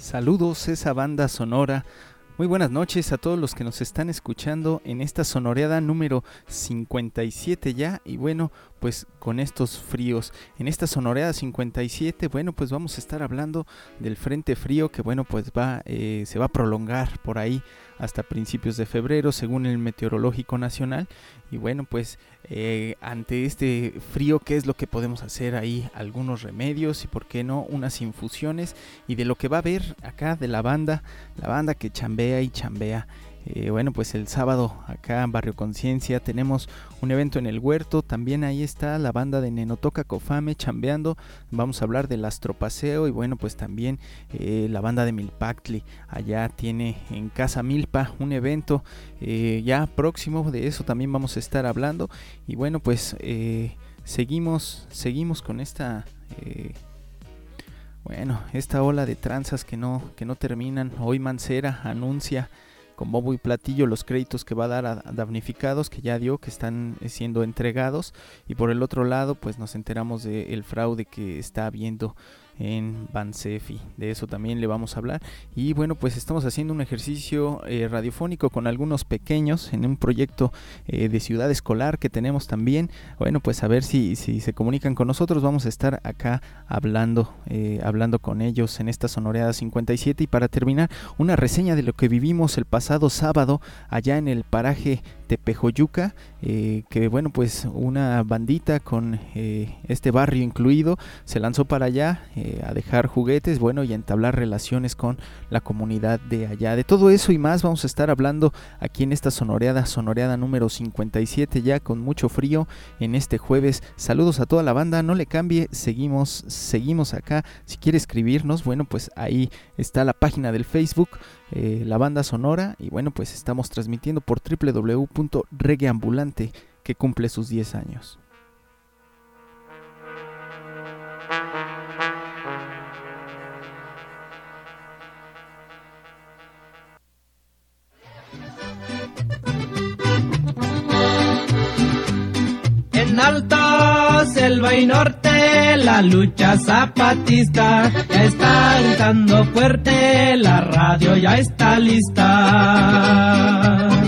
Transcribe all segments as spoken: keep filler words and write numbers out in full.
Saludos, esa banda sonora. Muy buenas noches a todos los que nos están escuchando en esta sonoreada número cincuenta y siete ya. Y bueno, pues con estos fríos, en esta sonoreada cincuenta y siete, bueno, pues vamos a estar hablando del frente frío que bueno, pues va, eh, se va a prolongar por ahí hasta principios de febrero según el Meteorológico Nacional. Y bueno, pues eh, ante este frío, ¿qué es lo que podemos hacer ahí? Algunos remedios y por qué no unas infusiones, y de lo que va a haber acá de la banda, la banda que chambea y chambea. Eh, bueno, pues el sábado acá en Barrio Conciencia tenemos un evento en el huerto, también ahí está la banda de Nenotoca Cofame chambeando, vamos a hablar del astropaseo y bueno, pues también eh, la banda de Milpactli, allá tiene en Casa Milpa un evento eh, ya próximo, de eso también vamos a estar hablando. Y bueno, pues eh, seguimos, seguimos con esta... Eh, bueno, esta ola de tranzas que no, que no terminan. Hoy Mancera anuncia con bombo y platillo los créditos que va a dar a damnificados, que ya dio, que están siendo entregados. Y por el otro lado, pues nos enteramos del fraude que está habiendo en Bansefi, de eso también le vamos a hablar. Y bueno, pues estamos haciendo un ejercicio eh, radiofónico con algunos pequeños en un proyecto eh, de ciudad escolar que tenemos también. Bueno, pues a ver si, si se comunican con nosotros, vamos a estar acá hablando, eh, hablando con ellos en esta sonoreada cincuenta y siete. Y para terminar, una reseña de lo que vivimos el pasado sábado allá en el paraje Tepejoyuca, eh, que bueno, pues una bandita con eh, este barrio incluido se lanzó para allá eh, a dejar juguetes, bueno, y a entablar relaciones con la comunidad de allá. De todo eso y más vamos a estar hablando aquí en esta sonoreada, sonoreada número cincuenta y siete, ya con mucho frío en este jueves. Saludos a toda la banda, no le cambie, seguimos, seguimos acá. Si quiere escribirnos, bueno, pues ahí está la página del Facebook, eh, La Banda Sonora, y bueno, pues estamos transmitiendo por doble u doble u doble u punto reggaeambulante, que cumple sus diez años. En Alta, Selva y Norte, la lucha zapatista ya está gritando fuerte, la radio ya está lista.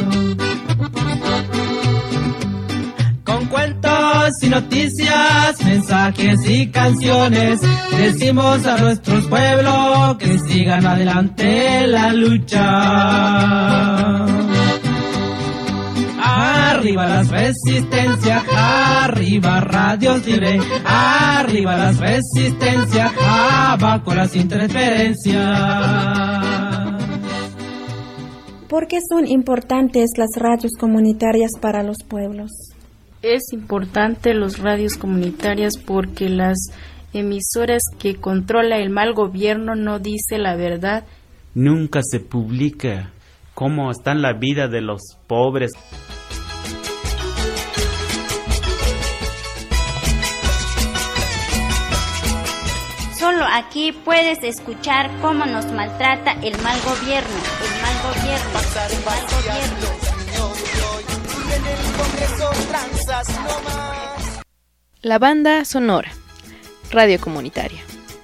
Con cuentos y noticias, mensajes y canciones, decimos a nuestros pueblos que sigan adelante la lucha. Arriba las resistencias, arriba radios libres, arriba las resistencias, abajo las interferencias. ¿Por qué son importantes las radios comunitarias para los pueblos? Es importante las radios comunitarias porque las emisoras que controla el mal gobierno no dice la verdad. Nunca se publica cómo está la vida de los pobres. Solo aquí puedes escuchar cómo nos maltrata el mal gobierno, el mal gobierno, el mal gobierno. La Banda Sonora, radio comunitaria.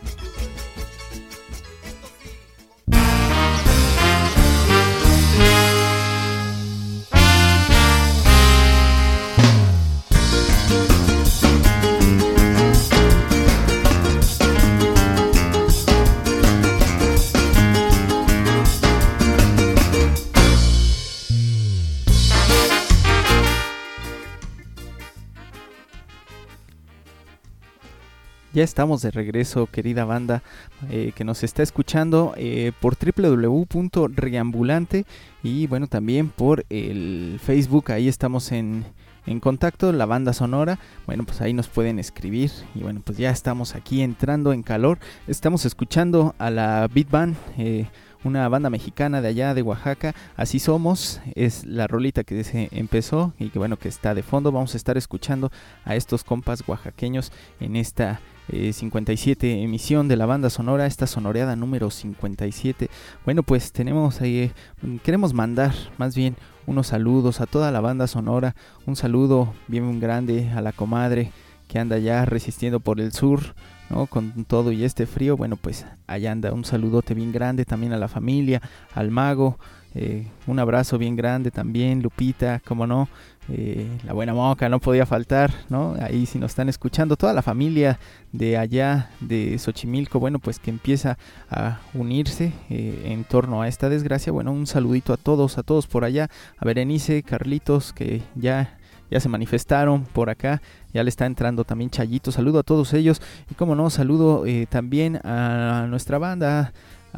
Ya estamos de regreso, querida banda eh, que nos está escuchando eh, por doble u doble u doble u punto reggaeambulante y bueno, también por el Facebook. Ahí estamos en, en contacto, La Banda Sonora. Bueno, pues ahí nos pueden escribir y bueno, pues ya estamos aquí entrando en calor. Estamos escuchando a la Beat Band, eh, una banda mexicana de allá de Oaxaca. Así somos, es la rolita que se empezó y que bueno, que está de fondo. Vamos a estar escuchando a estos compas oaxaqueños en esta Eh, cincuenta y siete emisión de La Banda Sonora, esta sonoreada número cincuenta y siete. Bueno, pues tenemos ahí, eh, queremos mandar más bien unos saludos a toda la banda sonora, un saludo bien grande a la comadre que anda ya resistiendo por el sur, ¿no? Con todo y este frío, bueno, pues allá anda. Un saludote bien grande también a la familia, al mago, eh, un abrazo bien grande también, Lupita, como no, eh, la buena Moca, no podía faltar, ¿no? Ahí si nos están escuchando, toda la familia de allá de Xochimilco, bueno, pues que empieza a unirse eh, en torno a esta desgracia. Bueno, un saludito a todos, a todos por allá, a Berenice, Carlitos, que ya... ya se manifestaron por acá, ya le está entrando también Chayito, saludo a todos ellos, y como no, saludo eh, también a nuestra banda,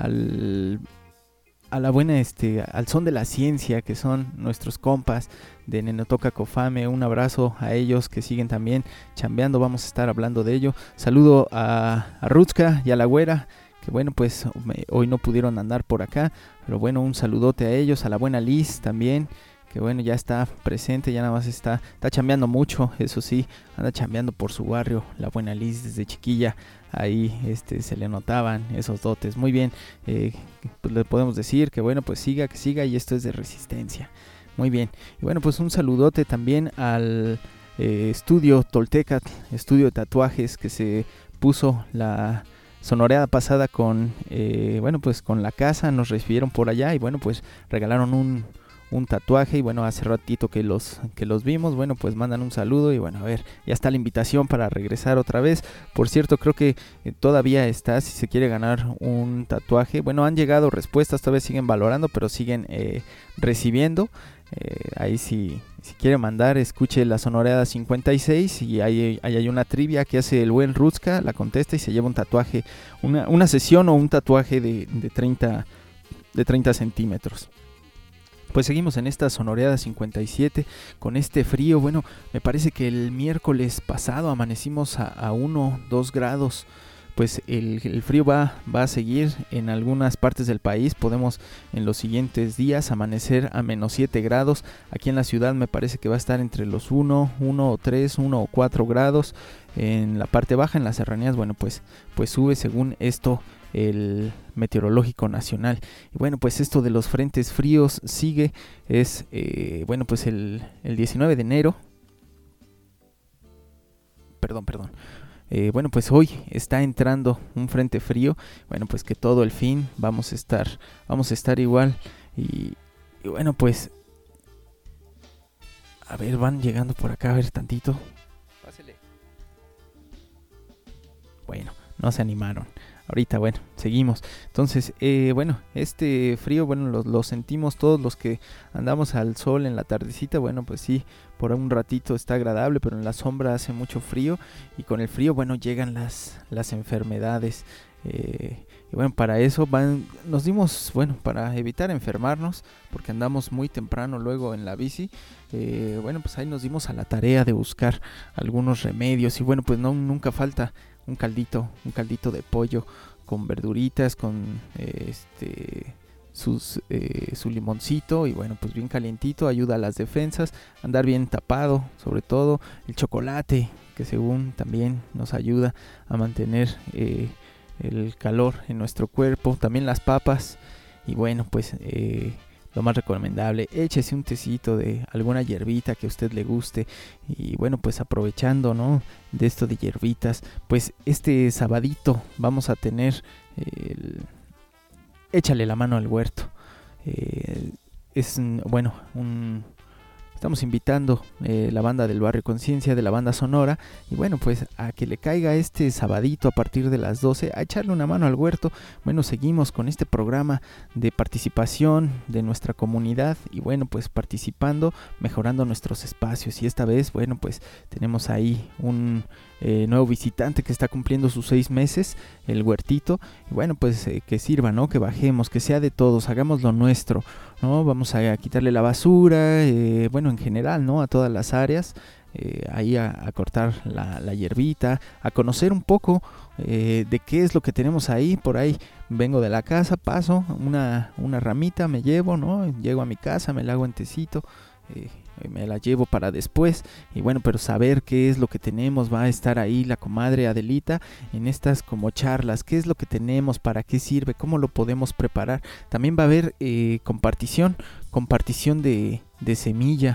al, a la buena, este, al son de la ciencia, que son nuestros compas de Nenotoca Cofame, un abrazo a ellos que siguen también chambeando, vamos a estar hablando de ello, saludo a, a Rutzka y a la güera, que bueno, pues me, hoy no pudieron andar por acá, pero bueno, un saludote a ellos, a la buena Liz también, que bueno, ya está presente, ya nada más está, está chambeando mucho, eso sí, anda chambeando por su barrio, la buena Liz desde chiquilla, ahí este, se le notaban esos dotes, muy bien, eh, pues le podemos decir que bueno, pues siga, que siga, y esto es de Resistencia, muy bien, y bueno, pues un saludote también al eh, estudio Tolteca, estudio de tatuajes que se puso la sonoreada pasada con, eh, bueno, pues con la casa, nos recibieron por allá y bueno, pues regalaron un un tatuaje, y bueno, hace ratito que los que los vimos, bueno, pues mandan un saludo, y bueno, a ver, ya está la invitación para regresar otra vez. Por cierto, creo que eh, todavía está, si se quiere ganar un tatuaje, bueno, han llegado respuestas, todavía siguen valorando, pero siguen eh, recibiendo, eh, ahí si, si quiere mandar, escuche la sonoreada cincuenta y seis, y ahí, ahí hay una trivia que hace el buen Rutzka, la contesta y se lleva un tatuaje, una, una sesión o un tatuaje de, de treinta centímetros. Pues seguimos en esta sonoreada cincuenta y siete con este frío. Bueno, me parece que el miércoles pasado amanecimos a uno, dos grados. Pues el, el frío va, va a seguir en algunas partes del país. Podemos en los siguientes días amanecer a menos siete grados. Aquí en la ciudad me parece que va a estar entre los uno, uno o tres, uno o cuatro grados. En la parte baja, en las serranías, bueno, pues, pues sube según esto el Meteorológico Nacional. Y bueno, pues esto de los frentes fríos sigue, es eh, bueno, pues el, el diecinueve de enero, perdón, perdón, eh, bueno, pues hoy está entrando un frente frío, bueno, pues que todo el fin vamos a estar, vamos a estar igual, y, y bueno, pues, a ver, van llegando por acá, a ver tantito, pásele, bueno, no se animaron. Ahorita, bueno, seguimos. Entonces, eh, bueno, este frío, bueno, lo, lo sentimos todos los que andamos al sol en la tardecita. Bueno, pues sí, por un ratito está agradable, pero en la sombra hace mucho frío. Y con el frío, bueno, llegan las, las enfermedades. Eh, y bueno, para eso van, nos dimos, bueno, para evitar enfermarnos, porque andamos muy temprano luego en la bici. Eh, bueno, pues ahí nos dimos a la tarea de buscar algunos remedios. Y bueno, pues no, nunca falta un caldito, un caldito de pollo con verduritas, con eh, este sus, eh, su limoncito, y bueno, pues bien calientito, ayuda a las defensas, andar bien tapado, sobre todo el chocolate, que según también nos ayuda a mantener eh, el calor en nuestro cuerpo, también las papas, y bueno, pues eh, lo más recomendable, échese un tecito de alguna hierbita que a usted le guste. Y bueno, pues aprovechando, ¿no?, de esto de hierbitas, pues este sabadito vamos a tener el... échale la mano al huerto. Eh, es, bueno, un... estamos invitando eh, la banda del Barrio Conciencia, de la banda Sonora, y bueno, pues a que le caiga este sabadito a partir de las doce, a echarle una mano al huerto. Bueno, seguimos con este programa de participación de nuestra comunidad, y bueno, pues participando, mejorando nuestros espacios, y esta vez, bueno, pues tenemos ahí un eh, nuevo visitante que está cumpliendo sus seis meses, el huertito, y bueno, pues eh, que sirva, ¿no?, que bajemos, que sea de todos, hagamos lo nuestro, ¿no? Vamos a, a quitarle la basura, eh, bueno, en general, ¿no?, a todas las áreas, eh, ahí a, a cortar la, la hierbita, a conocer un poco eh, de qué es lo que tenemos ahí. Por ahí vengo de la casa, paso una, una ramita, me llevo, ¿no?, llego a mi casa, me la hago en tecito, eh, me la llevo para después, y bueno, pero saber qué es lo que tenemos, va a estar ahí la comadre Adelita en estas como charlas, qué es lo que tenemos, para qué sirve, cómo lo podemos preparar. También va a haber eh, compartición, compartición de, de semilla.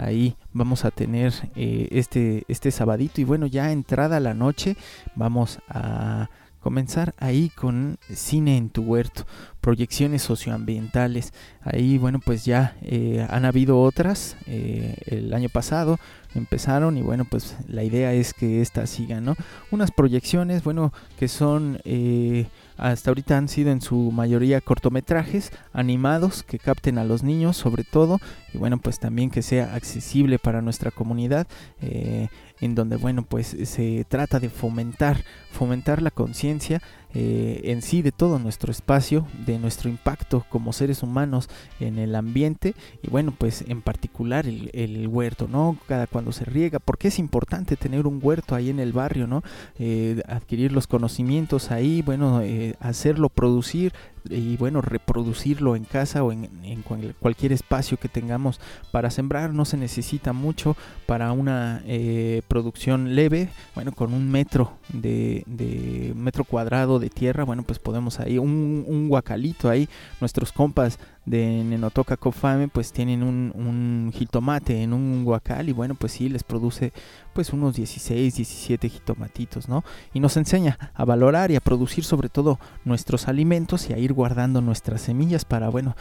ahí vamos a tener eh, este, este sabadito, y bueno, ya entrada la noche vamos a comenzar ahí con Cine en tu Huerto, proyecciones socioambientales. Ahí, bueno, pues ya eh, han habido otras, eh, el año pasado empezaron, y bueno, pues la idea es que estas sigan, ¿no? Unas proyecciones, bueno, que son, eh, hasta ahorita han sido en su mayoría cortometrajes animados que capten a los niños sobre todo, y bueno, pues también que sea accesible para nuestra comunidad, eh, en donde, bueno, pues se trata de fomentar, fomentar la conciencia eh, en sí de todo nuestro espacio, de nuestro impacto como seres humanos en el ambiente, y bueno, pues en particular el, el huerto, ¿no? Cada cuando se riega, porque es importante tener un huerto ahí en el barrio, ¿no? Eh, adquirir los conocimientos ahí, bueno, eh, hacerlo, producir, y bueno, reproducirlo en casa o en, en cualquier espacio que tengamos para sembrar. No se necesita mucho para una eh, producción leve. Bueno, con un metro de, de metro cuadrado de tierra, bueno, pues podemos ahí, un, un guacalito ahí. Nuestros compas de Nenotoca Cofame pues tienen un, un jitomate en un guacal, y bueno, pues sí, les produce pues unos dieciséis, diecisiete jitomatitos, ¿no? Y nos enseña a valorar y a producir sobre todo nuestros alimentos, y a ir guardando nuestras semillas para, bueno,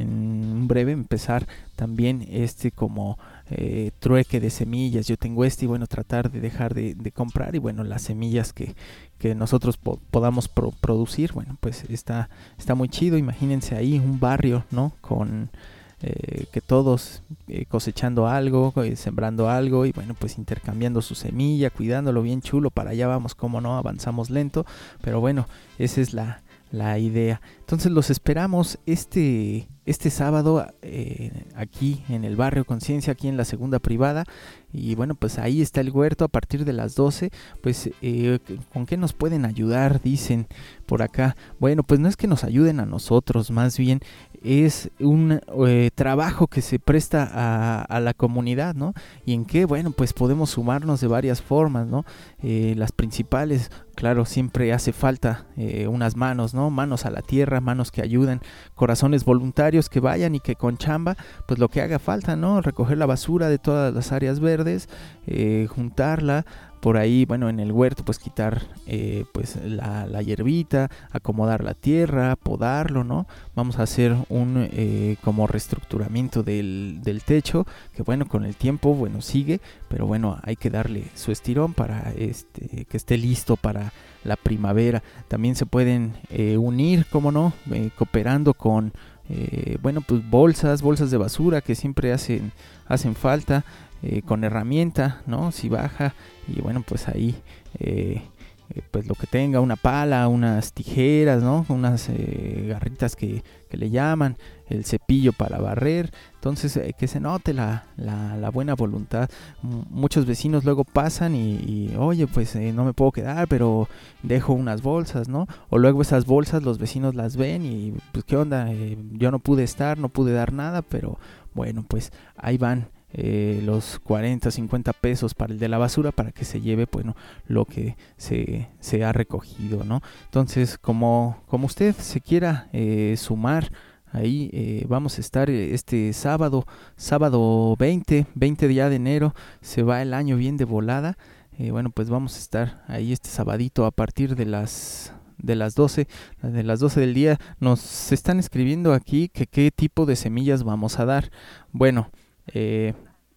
en breve empezar también este como eh, trueque de semillas. Yo tengo este, y bueno, tratar de dejar de, de comprar, y bueno, las semillas que, que nosotros po- podamos pro- producir, bueno, pues está, está muy chido. Imagínense ahí un barrio, ¿no? Con eh, que todos eh, cosechando algo, eh, sembrando algo, y bueno, pues intercambiando su semilla, cuidándolo bien chulo. Para allá vamos, como no, avanzamos lento, pero bueno, esa es la, la idea. Entonces los esperamos este, este sábado eh, aquí en el barrio Conciencia, aquí en la segunda privada. Y bueno, pues ahí está el huerto a partir de las doce. Pues eh, ¿con qué nos pueden ayudar? Dicen por acá. Bueno, pues no es que nos ayuden a nosotros, más bien es un eh, trabajo que se presta a, a la comunidad, ¿no? Y en qué, bueno, pues podemos sumarnos de varias formas, ¿no? Eh, las principales, claro, siempre hace falta eh, unas manos, ¿no? Manos a la tierra, manos que ayuden, corazones voluntarios que vayan y que con chamba, pues lo que haga falta, ¿no? Recoger la basura de todas las áreas verdes, eh, juntarla. Por ahí, bueno, en el huerto, pues quitar eh, pues la, la hierbita, acomodar la tierra, podarlo, ¿no? Vamos a hacer un eh, como reestructuramiento del, del techo, que bueno, con el tiempo, bueno, sigue, pero bueno, hay que darle su estirón para este que esté listo para la primavera. También se pueden eh, unir, como no, eh, cooperando con, eh, bueno, pues bolsas, bolsas de basura que siempre hacen, hacen falta. Eh, con herramienta, ¿no? Si baja, y bueno, pues ahí eh, eh, pues lo que tenga, una pala, unas tijeras, ¿no? Unas eh, garritas que, que le llaman, el cepillo para barrer. Entonces eh, que se note la, la, la buena voluntad. M- muchos vecinos luego pasan y, y oye, pues eh, no me puedo quedar, pero dejo unas bolsas, ¿no? O luego esas bolsas los vecinos las ven y pues qué onda, eh, yo no pude estar, no pude dar nada, pero bueno, pues ahí van. Eh, los cuarenta, cincuenta pesos para el de la basura, para que se lleve, bueno, lo que se, se ha recogido, ¿no? Entonces, como, como usted se quiera eh, sumar, ahí eh, vamos a estar este sábado, sábado veinte, veinte día de enero, se va el año bien de volada. Eh, bueno, pues vamos a estar ahí este sabadito a partir de las... de las doce, de las doce del día. Nos están escribiendo aquí que qué tipo de semillas vamos a dar. Bueno, Eh,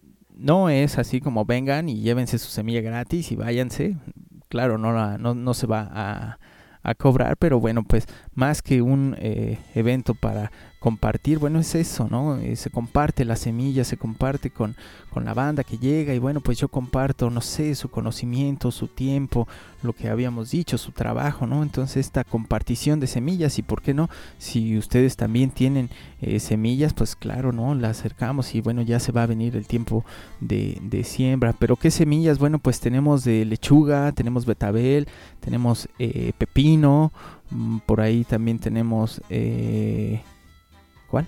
no es así como vengan y llévense su semilla gratis y váyanse. Claro, no, la, no, no se va a, a cobrar, pero bueno, pues más que un eh, evento para compartir, bueno, es eso, ¿no? Eh, se comparte la semilla, se comparte con, con la banda que llega, y bueno, pues yo comparto, no sé, su conocimiento, su tiempo, lo que habíamos dicho, su trabajo, ¿no? Entonces esta compartición de semillas, y por qué no, si ustedes también tienen eh, semillas, pues claro, ¿no? Las acercamos, y bueno, ya se va a venir el tiempo de, de siembra. Pero ¿qué semillas? Bueno, pues tenemos de lechuga, tenemos betabel, tenemos eh, pepino, mmm, por ahí también tenemos... Eh, ¿Cuál?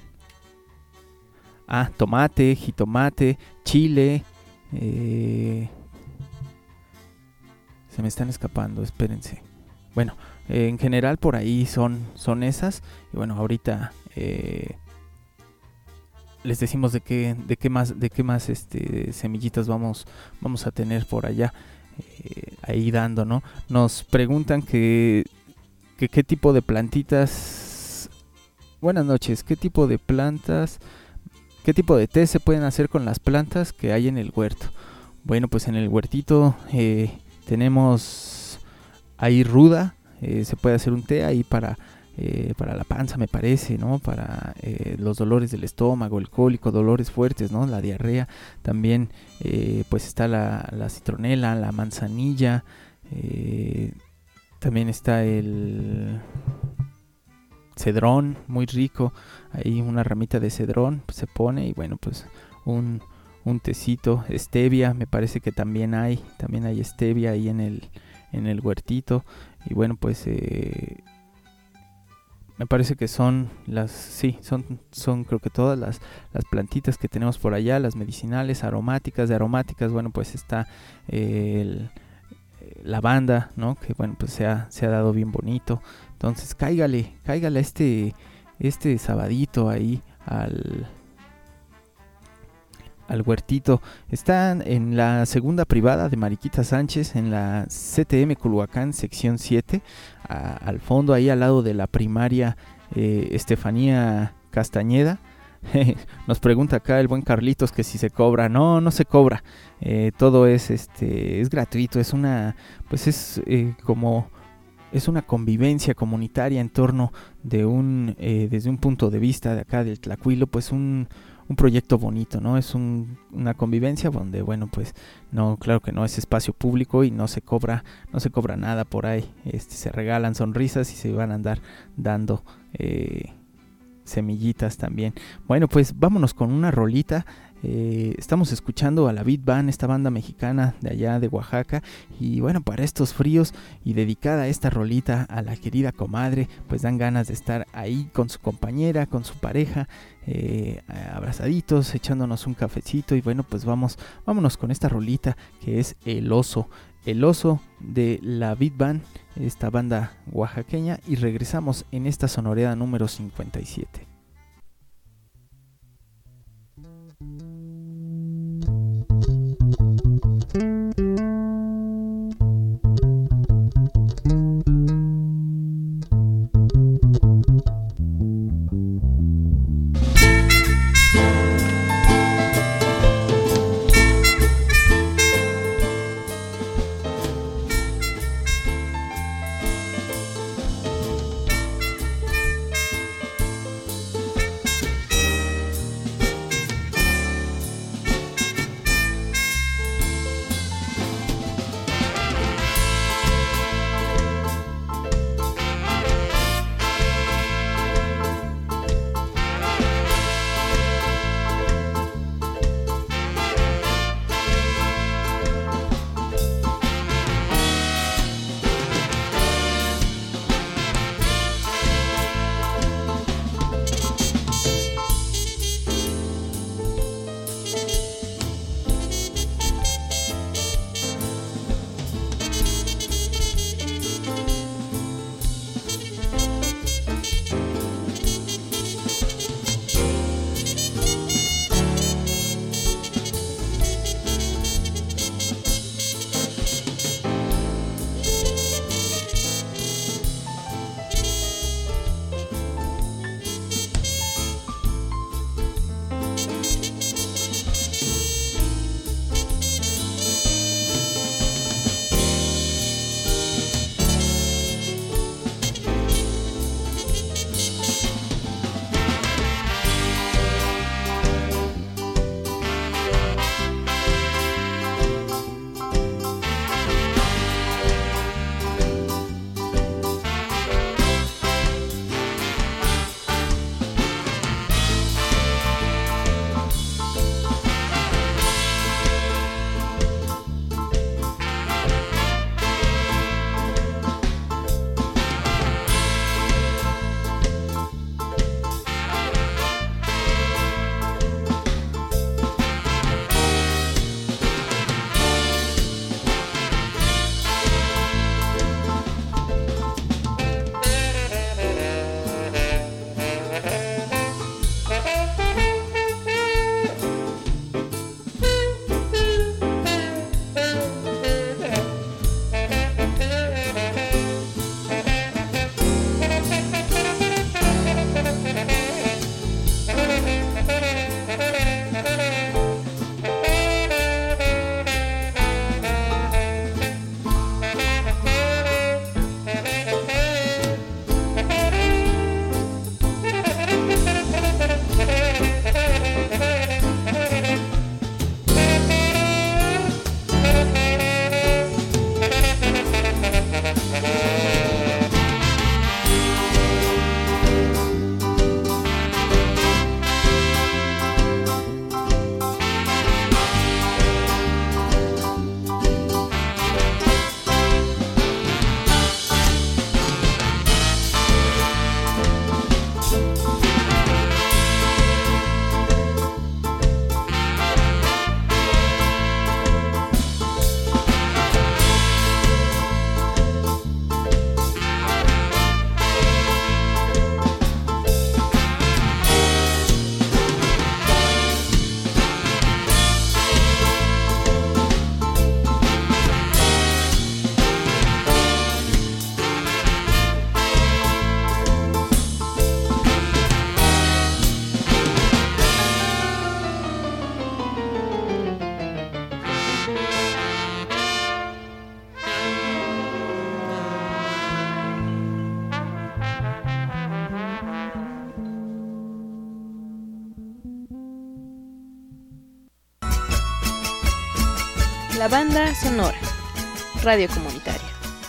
Ah, tomate, jitomate, chile. Eh, se me están escapando, espérense. Bueno, eh, en general por ahí son, son esas. Y bueno, ahorita eh, les decimos de qué, de qué más, de qué más este, semillitas vamos, vamos a tener por allá, eh, ahí dando, ¿no? Nos preguntan que, que qué tipo de plantitas, buenas noches, qué tipo de plantas, qué tipo de té se pueden hacer con las plantas que hay en el huerto. Bueno, pues en el huertito eh, tenemos ahí ruda, eh, se puede hacer un té ahí para... Eh, para la panza, me parece, ¿no? Para eh, los dolores del estómago, el cólico, dolores fuertes, ¿no? La diarrea. También eh, pues está la, la citronela, la manzanilla. Eh, también está el cedrón, muy rico. Ahí una ramita de cedrón pues, se pone y bueno, pues un, un tecito. Stevia, me parece que también hay. También hay stevia ahí en el, en el huertito. Y bueno, pues... Eh, me parece que son las, sí, son, son creo que todas las, las plantitas que tenemos por allá, las medicinales, aromáticas, de aromáticas, bueno, pues está eh, el, lavanda, ¿no? Que bueno, pues se ha, se ha dado bien bonito. Entonces, cáigale, cáigale este, este sabadito ahí al, al huertito. Están en la segunda privada de Mariquita Sánchez, en la C T M Culhuacán, sección siete, a, al fondo, ahí al lado de la primaria eh, Estefanía Castañeda. Nos pregunta acá el buen Carlitos que si se cobra. No, no se cobra. Eh, todo es, este, es gratuito. Es una, pues es eh, como... Es una convivencia comunitaria en torno de un, eh, desde un punto de vista de acá del Tlacuilo, pues un, un proyecto bonito, ¿no? Es un, una convivencia donde, bueno, pues no, claro que no es espacio público y no se cobra, no se cobra nada por ahí. Este, se regalan sonrisas y se van a andar dando eh, semillitas también. Bueno, pues vámonos con una rolita. Eh, estamos escuchando a la Beat Band, esta banda mexicana de allá de Oaxaca, y bueno, para estos fríos y dedicada esta rolita a la querida comadre, pues dan ganas de estar ahí con su compañera, con su pareja, eh, abrazaditos, echándonos un cafecito, y bueno, pues vamos, vámonos con esta rolita que es El Oso, El Oso de la Beat Band, esta banda oaxaqueña, y regresamos en esta sonoreada número cincuenta y siete. La banda sonora. Radio comunitaria.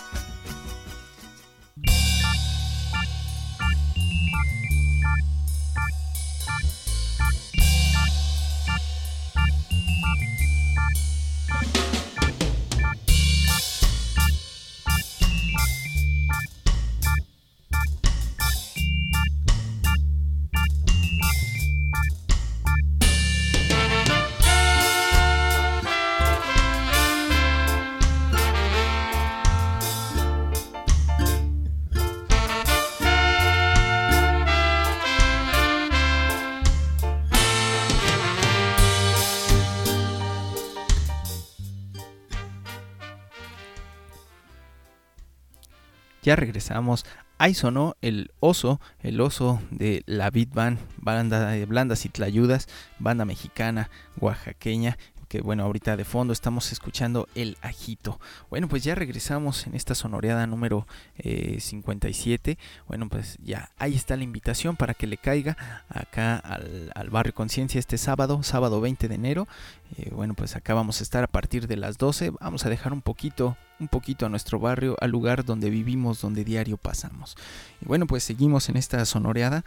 Ya regresamos. Ahí sonó el oso, el oso de la Beat Band, banda de Blandas y Tlayudas, banda mexicana, oaxaqueña, que bueno, ahorita de fondo estamos escuchando El Ajito. Bueno, pues ya regresamos en esta sonoreada número eh, cincuenta y siete. Bueno, pues ya ahí está la invitación para que le caiga acá al, al Barrio Conciencia este sábado, sábado veinte de enero. Eh, bueno, pues acá vamos a estar a partir de las doce. Vamos a dejar un poquito, un poquito a nuestro barrio, al lugar donde vivimos, donde diario pasamos. Y bueno, pues seguimos en esta sonoreada.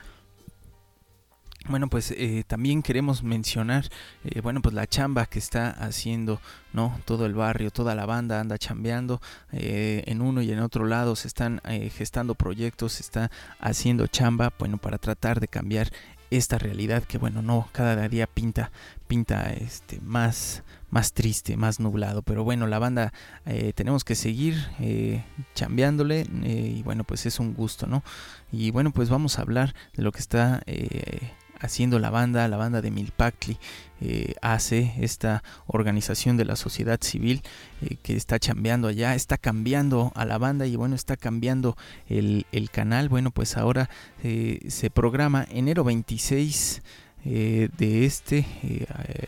Bueno, pues eh, también queremos mencionar, eh, bueno, pues la chamba que está haciendo, ¿no? Todo el barrio, toda la banda anda chambeando, eh, en uno y en otro lado se están eh, gestando proyectos, se está haciendo chamba, bueno, para tratar de cambiar esta realidad que, bueno, no, cada día pinta, pinta este, más, más triste, más nublado, pero bueno, la banda eh, tenemos que seguir eh, chambeándole eh, y bueno, pues es un gusto, ¿no? Y bueno, pues vamos a hablar de lo que está eh, haciendo la banda, la banda de Milpactli, eh, hace esta organización de la sociedad civil eh, que está chambeando allá, está cambiando a la banda y bueno, está cambiando el, el canal. Bueno, pues ahora eh, se programa enero veintiséis eh, de este eh,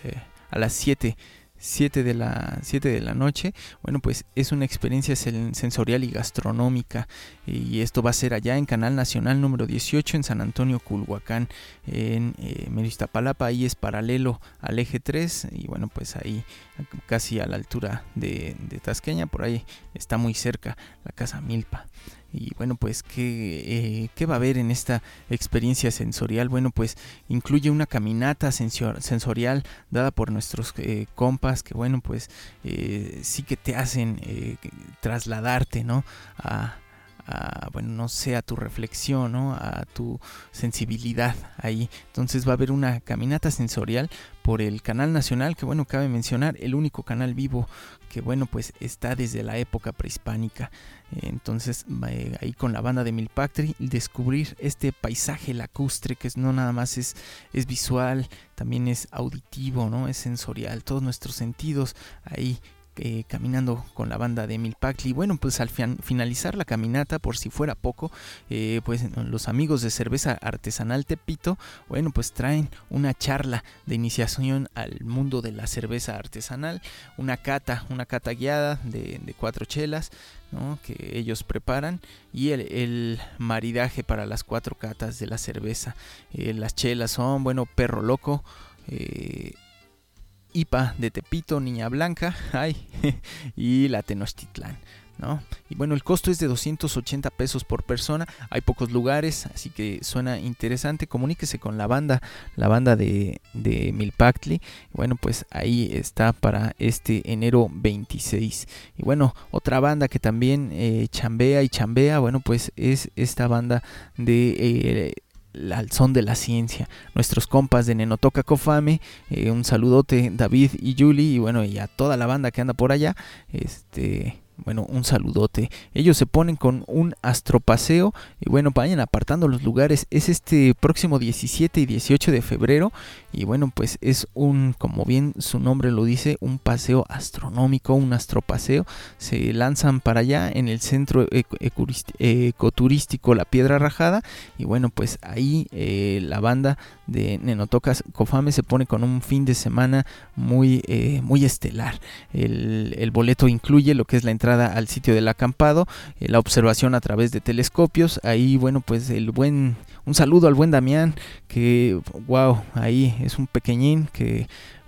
a las siete de la siete de la noche. Bueno, pues es una experiencia sensorial y gastronómica y esto va a ser allá en Canal Nacional número dieciocho en San Antonio Culhuacán, en eh, Mero Iztapalapa. Ahí es paralelo al eje tres y bueno, pues ahí casi a la altura de, de Tasqueña, por ahí está muy cerca la Casa Milpa. Y bueno, pues ¿qué, eh, ¿qué va a haber en esta experiencia sensorial? Bueno, pues incluye una caminata sensor, sensorial dada por nuestros eh, compas que bueno, pues eh, sí que te hacen eh, trasladarte, ¿no? A, a, bueno, no sé, a tu reflexión, ¿no? A tu sensibilidad ahí. Entonces va a haber una caminata sensorial por el Canal Nacional, que bueno, cabe mencionar, el único canal vivo que bueno, pues está desde la época prehispánica. Entonces eh, ahí con la banda de Milpactli descubrir este paisaje lacustre que no nada más es, es visual, también es auditivo, ¿no? Es sensorial, todos nuestros sentidos ahí Eh, caminando con la banda de Milpactli. Bueno, pues al fin, finalizar la caminata, por si fuera poco, eh, pues los amigos de Cerveza Artesanal Tepito, bueno, pues traen una charla de iniciación al mundo de la cerveza artesanal, una cata, una cata guiada de, de cuatro chelas, ¿no? Que ellos preparan y el, el maridaje para las cuatro catas de la cerveza. Eh, las chelas son, bueno, Perro Loco, eh, I P A de Tepito, Niña Blanca, ay, y la Tenochtitlán, ¿no? Y bueno, el costo es de doscientos ochenta pesos por persona. Hay pocos lugares, así que suena interesante. Comuníquese con la banda, la banda de, de Milpactli. Bueno, pues ahí está para este enero veintiséis. Y bueno, otra banda que también eh, chambea y chambea, bueno, pues es esta banda de Eh, al son de la ciencia, nuestros compas de Nenotoca Cofame, eh, un saludote David y Julie y bueno, y a toda la banda que anda por allá, este, bueno, un saludote. Ellos se ponen con un astropaseo y bueno, vayan apartando los lugares. Es este próximo diecisiete y dieciocho de febrero y bueno, pues es un, como bien su nombre lo dice, un paseo astronómico, un astropaseo. Se lanzan para allá en el centro eco, ecoturístico La Piedra Rajada y bueno, pues ahí eh, la banda de Nenotoca Cofame se pone con un fin de semana muy, eh, muy estelar. El, el boleto incluye lo que es la entrada al sitio del acampado, eh, la observación a través de telescopios. Ahí bueno, pues el buen, un saludo al buen Damián, que wow, ahí es un pequeñín que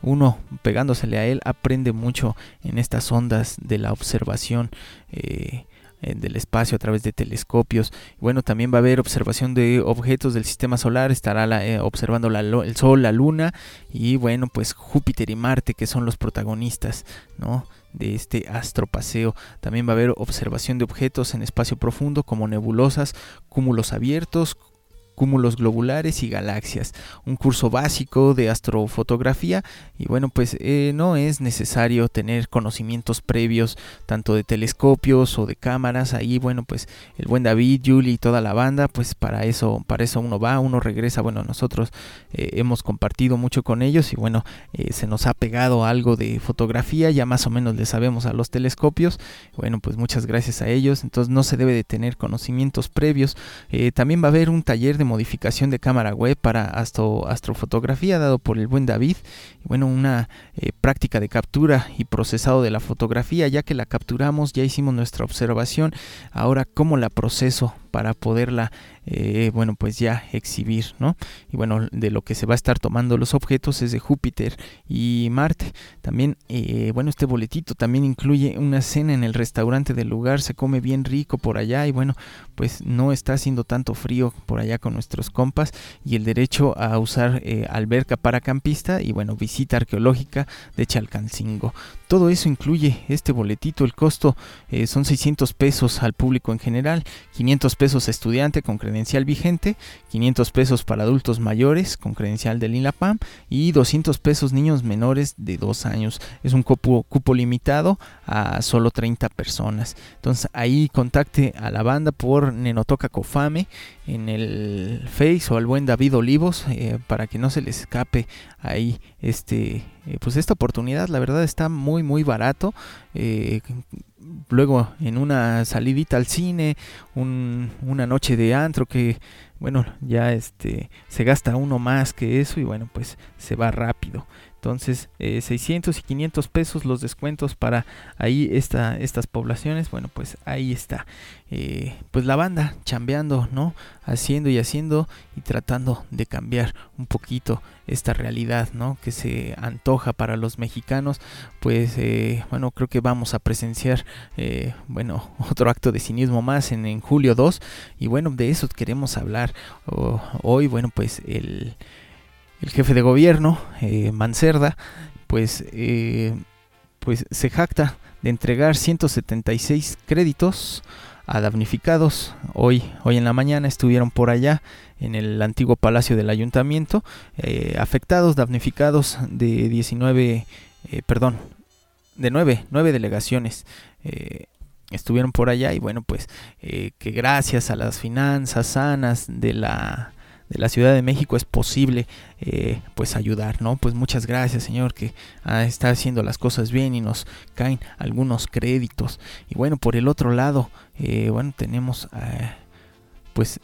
uno pegándosele a él aprende mucho en estas ondas de la observación eh, del espacio a través de telescopios. Bueno, también va a haber observación de objetos del sistema solar, estará la, eh, observando la, el Sol, la Luna y bueno, pues Júpiter y Marte, que son los protagonistas, ¿no?, de este astropaseo. También va a haber observación de objetos en espacio profundo como nebulosas, cúmulos abiertos, cúmulos globulares y galaxias, un curso básico de astrofotografía y bueno, pues eh, no es necesario tener conocimientos previos tanto de telescopios o de cámaras. Ahí bueno, pues el buen David, Julie y toda la banda, pues para eso para eso uno va, uno regresa. Bueno, nosotros eh, hemos compartido mucho con ellos y bueno, eh, se nos ha pegado algo de fotografía, ya más o menos le sabemos a los telescopios. Bueno, pues muchas gracias a ellos. Entonces no se debe de tener conocimientos previos. Eh, también va a haber un taller de modificación de cámara web para astro, astrofotografía dado por el buen David. Y bueno, una eh, práctica de captura y procesado de la fotografía, ya que la capturamos, ya hicimos nuestra observación, ahora cómo la proceso para poderla eh, bueno, pues ya exhibir, ¿no? Y bueno, de lo que se va a estar tomando los objetos es de Júpiter y Marte. También, eh, bueno, este boletito también incluye una cena en el restaurante del lugar, se come bien rico por allá y bueno, pues no está haciendo tanto frío por allá con nuestros compas, y el derecho a usar eh, alberca para campista y bueno, visita arqueológica de Chalcancingo. Todo eso incluye este boletito. El costo eh, son seiscientos pesos al público en general, quinientos pesos estudiante con credencial vigente, quinientos pesos para adultos mayores con credencial del INLAPAM y doscientos pesos niños menores de dos años. Es un cupo, cupo limitado a solo treinta personas. Entonces ahí contacte a la banda por Nenotoca Cofame en el Face o al buen David Olivos eh, para que no se les escape ahí este eh, pues esta oportunidad. La verdad está muy muy barato. Eh, luego en una salidita al cine, un, una noche de antro que bueno, ya este se gasta uno más que eso y bueno, pues se va rápido. Entonces eh, seiscientos y quinientos pesos los descuentos para ahí esta, estas poblaciones. Bueno, pues ahí está eh, pues la banda chambeando, ¿no? Haciendo y haciendo y tratando de cambiar un poquito esta realidad, ¿no?, que se antoja para los mexicanos. Pues eh, bueno, creo que vamos a presenciar eh, bueno, otro acto de cinismo más en, en julio dos y bueno, de eso queremos hablar oh, hoy. Bueno, pues el El jefe de gobierno, eh, Mancerda, pues, eh, pues se jacta de entregar ciento setenta y seis créditos a damnificados. Hoy, hoy en la mañana estuvieron por allá en el antiguo palacio del ayuntamiento, eh, afectados, damnificados de diecinueve, eh, perdón, de nueve, nueve delegaciones. Eh, estuvieron por allá y bueno, pues eh, que gracias a las finanzas sanas de la de la Ciudad de México es posible eh, pues ayudar, ¿no? Pues muchas gracias, señor, que ah, está haciendo las cosas bien y nos caen algunos créditos. Y bueno, por el otro lado, eh, bueno, tenemos eh, pues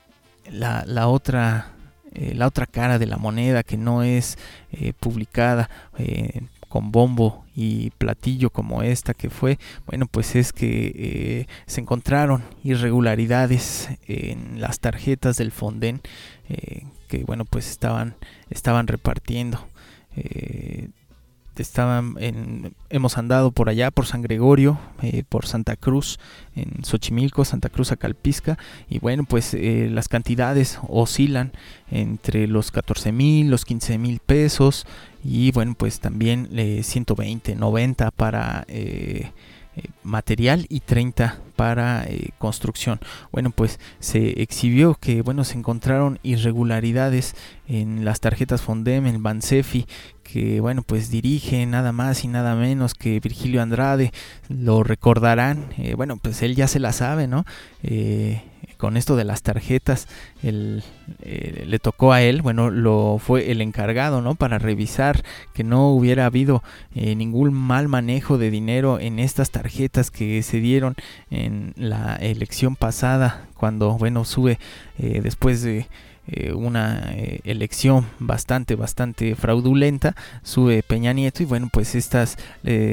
la, la otra eh, la otra cara de la moneda que no es eh, publicada eh, con bombo y platillo como esta que fue. Bueno, pues es que eh, se encontraron irregularidades en las tarjetas del Fonden eh, que bueno, pues estaban estaban repartiendo. Eh, estaban en, hemos andado por allá por San Gregorio, eh, por Santa Cruz, en Xochimilco, Santa Cruz Acalpisca, y bueno, pues eh, las cantidades oscilan entre los catorce mil, los quince mil pesos, y bueno, pues también eh, ciento veinte, noventa para eh, eh, material y treinta para eh, construcción. Bueno, pues se exhibió que bueno, se encontraron irregularidades en las tarjetas Fondem, en Bansefi, que bueno, pues dirige nada más y nada menos que Virgilio Andrade. Lo recordarán, eh, bueno, pues él ya se la sabe, ¿no? Eh, con esto de las tarjetas, el, eh, le tocó a él, bueno, lo fue el encargado, ¿no? Para revisar que no hubiera habido eh, ningún mal manejo de dinero en estas tarjetas que se dieron en la elección pasada, cuando, bueno, sube eh, después de Eh, una eh, elección bastante bastante fraudulenta, sube Peña Nieto y bueno, pues estas eh,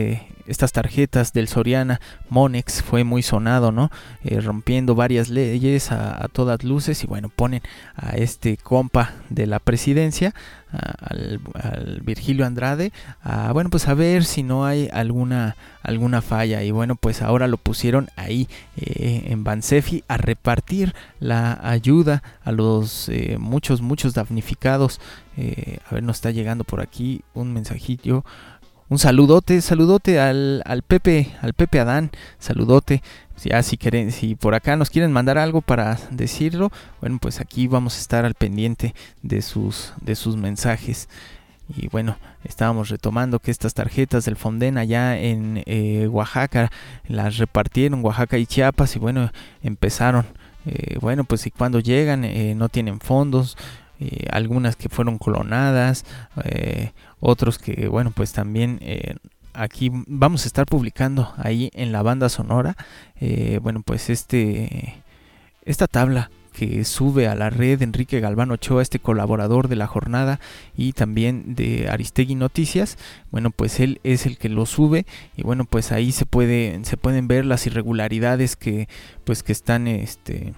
estas tarjetas del Soriana Monex fue muy sonado, ¿no? Eh, rompiendo varias leyes a, a todas luces, y bueno, ponen a este compa de la presidencia, a, al, al Virgilio Andrade, a, bueno, pues a ver si no hay alguna alguna falla, y bueno, pues ahora lo pusieron ahí eh, en Bansefi a repartir la ayuda a los eh, muchos muchos damnificados. Eh, a ver, nos está llegando por aquí un mensajillo. Un saludote, saludote al, al Pepe, al Pepe Adán, saludote. Ya si quieren, si por acá nos quieren mandar algo para decirlo, bueno, pues aquí vamos a estar al pendiente de sus, de sus mensajes. Y bueno, estábamos retomando que estas tarjetas del Fonden allá en eh, Oaxaca las repartieron, Oaxaca y Chiapas, y bueno, empezaron. Eh, bueno, pues y cuando llegan eh, no tienen fondos. Eh, algunas que fueron clonadas, eh, otros que, bueno, pues también eh, aquí vamos a estar publicando ahí en la banda sonora, eh, bueno, pues este esta tabla que sube a la red Enrique Galván Ochoa, este colaborador de La Jornada y también de Aristegui Noticias. Bueno, pues él es el que lo sube, y bueno, pues ahí se puede se pueden ver las irregularidades que pues que están este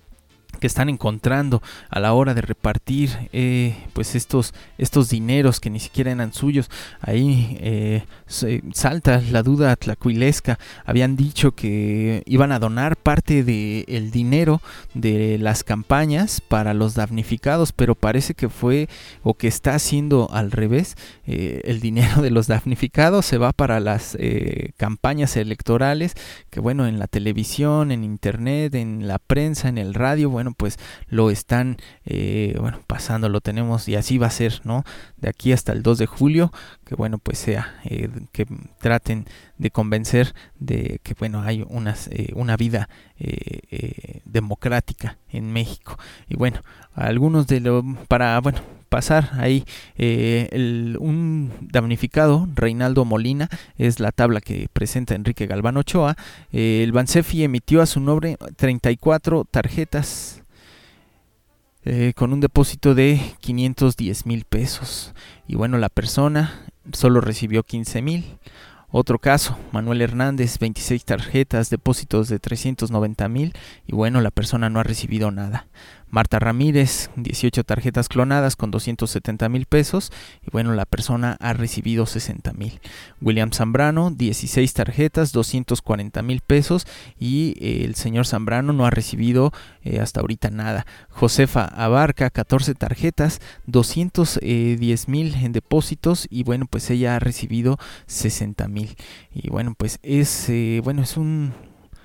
que están encontrando a la hora de repartir eh, pues estos estos dineros que ni siquiera eran suyos. Ahí eh, salta la duda tlacuilesca. Habían dicho que iban a donar parte del dinero de las campañas para los damnificados, pero parece que fue o que está haciendo al revés. Eh, el dinero de los damnificados se va para las eh, campañas electorales, que bueno, en la televisión, en internet, en la prensa, en el radio, bueno, pues lo están eh, bueno, pasando, lo tenemos, y así va a ser, ¿no? De aquí hasta el dos de julio, que bueno, pues sea, eh, que traten de convencer de que bueno, hay unas, eh, una vida eh, eh, democrática en México. Y bueno, algunos de los, para, bueno, pasar ahí, eh, el, un damnificado, Reinaldo Molina, es la tabla que presenta Enrique Galván Ochoa. Eh, el Bansefi emitió a su nombre treinta y cuatro tarjetas eh, con un depósito de quinientos diez mil pesos, y bueno, la persona solo recibió quince mil. Otro caso, Manuel Hernández, veintiséis tarjetas, depósitos de trescientos noventa mil, y bueno, la persona no ha recibido nada. Marta Ramírez, dieciocho tarjetas clonadas con doscientos setenta mil pesos, y bueno, la persona ha recibido sesenta mil. William Zambrano, dieciséis tarjetas, doscientos cuarenta mil pesos, y eh, el señor Zambrano no ha recibido eh, hasta ahorita nada. Josefa Abarca, catorce tarjetas, doscientos diez mil en depósitos, y bueno, pues ella ha recibido sesenta mil. Y bueno, pues es, eh, bueno, es un...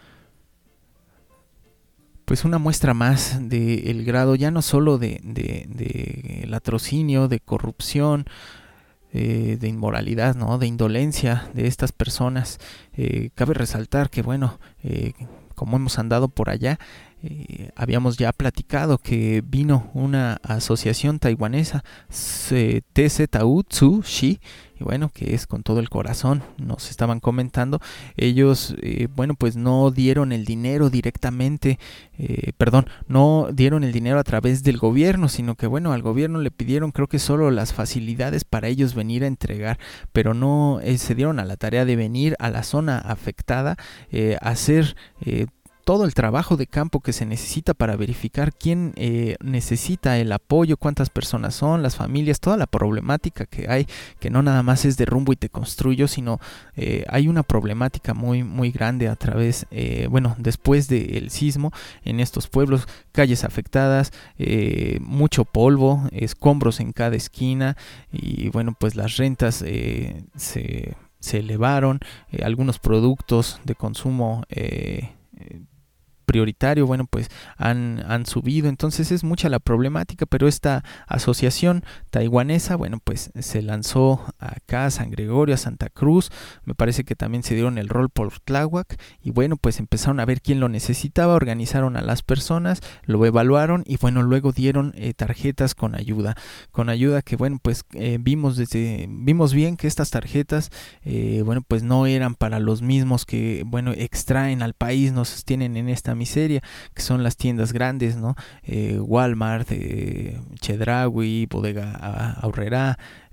pues una muestra más del grado ya no solo de, de, de latrocinio, de corrupción, eh, de inmoralidad, ¿no? De indolencia de estas personas. Eh, cabe resaltar que bueno, eh, como hemos andado por allá, eh, habíamos ya platicado que vino una asociación taiwanesa, T Z U Tzu Shi, y bueno, que es con todo el corazón, nos estaban comentando. Ellos, eh, bueno, pues no dieron el dinero directamente, eh, perdón, no dieron el dinero a través del gobierno, sino que bueno, al gobierno le pidieron, creo que solo las facilidades para ellos venir a entregar, pero no eh, se dieron a la tarea de venir a la zona afectada, eh, a hacer eh, todo el trabajo de campo que se necesita para verificar quién eh, necesita el apoyo, cuántas personas son, las familias, toda la problemática que hay, que no nada más es de rumbo y te construyo, sino eh, hay una problemática muy muy grande a través, eh, bueno, después del sismo en estos pueblos, calles afectadas, eh, mucho polvo, escombros en cada esquina, y bueno, pues las rentas eh, se, se elevaron, eh, algunos productos de consumo eh, prioritario, bueno, pues han, han subido. Entonces es mucha la problemática, pero esta asociación taiwanesa, bueno, pues se lanzó acá a San Gregorio, a Santa Cruz, me parece que también se dieron el rol por Tláhuac, y bueno, pues empezaron a ver quién lo necesitaba, organizaron a las personas, lo evaluaron, y bueno, luego dieron eh, tarjetas con ayuda, con ayuda que bueno, pues eh, vimos desde, vimos bien que estas tarjetas, eh, bueno, pues no eran para los mismos que, bueno, extraen al país, nos tienen en esta miseria, que son las tiendas grandes, ¿no? Eh, Walmart, eh, Chedraui, Bodega Aurrerá,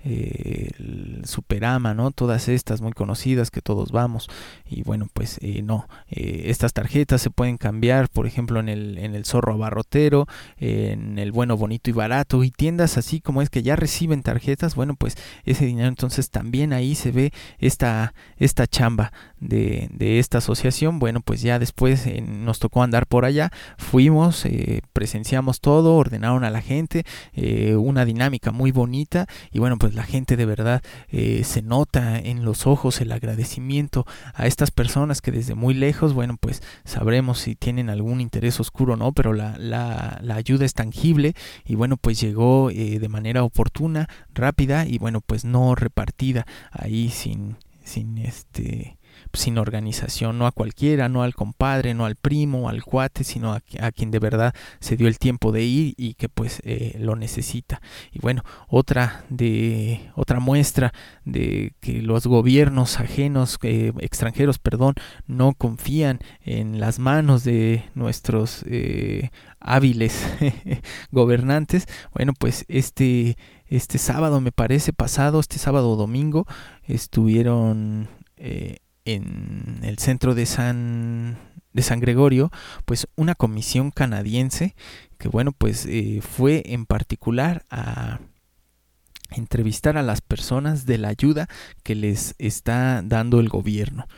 eh, el Superama, ¿no? Todas estas muy conocidas que todos vamos. Y bueno, pues eh, no, eh, estas tarjetas se pueden cambiar, por ejemplo, en el, en el Zorro Abarrotero, eh, en el Bueno, Bonito y Barato, y tiendas así como es que ya reciben tarjetas. Bueno, pues ese dinero, entonces también ahí se ve esta, esta chamba de, de esta asociación. Bueno, pues ya después eh, nos tocó andar por allá, fuimos, eh, presenciamos todo, ordenaron a la gente, eh, una dinámica muy bonita, y bueno, pues la gente de verdad eh, se nota en los ojos el agradecimiento a estas personas que desde muy lejos, bueno, pues sabremos si tienen algún interés oscuro o no, pero la, la, la ayuda es tangible, y bueno, pues llegó eh, de manera oportuna, rápida, y bueno, pues no repartida ahí sin, sin este... sin organización, no a cualquiera, no al compadre, no al primo, al cuate, sino a, a quien de verdad se dio el tiempo de ir y que pues eh, lo necesita. Y bueno, otra de otra muestra de que los gobiernos ajenos, eh, extranjeros, perdón, no confían en las manos de nuestros eh, hábiles gobernantes. Bueno, pues este este sábado, me parece, pasado, este sábado o domingo, estuvieron eh, en el centro de San de San Gregorio, pues una comisión canadiense que bueno, pues eh, fue en particular a entrevistar a las personas de la ayuda que les está dando el gobierno.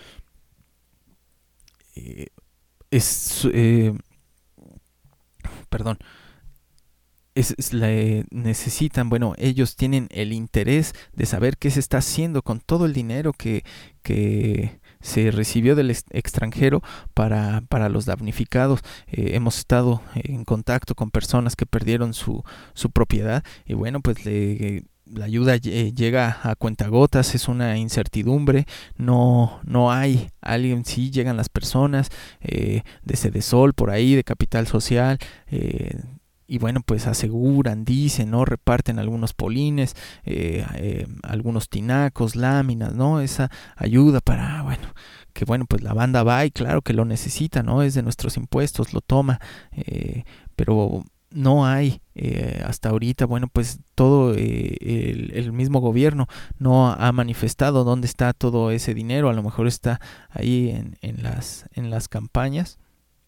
Eh, es eh, perdón Es, es la, eh, necesitan, bueno, ellos tienen el interés de saber qué se está haciendo con todo el dinero que, que se recibió del ex- extranjero para, para los damnificados. Eh, hemos estado en contacto con personas que perdieron su, su propiedad, y bueno, pues le... la ayuda eh, llega a cuentagotas, es una incertidumbre, no, no hay alguien, sí llegan las personas eh, de Sedesol por ahí, de Capital Social, eh, y bueno, pues aseguran, dicen, ¿no? Reparten algunos polines, eh, eh, algunos tinacos, láminas, ¿no? Esa ayuda para, bueno, que bueno, pues la banda va y claro que lo necesita, ¿no? Es de nuestros impuestos, lo toma, eh, pero no hay eh, hasta ahorita, bueno, pues todo eh, el, el mismo gobierno no ha manifestado dónde está todo ese dinero. A lo mejor está ahí en, en las en las campañas,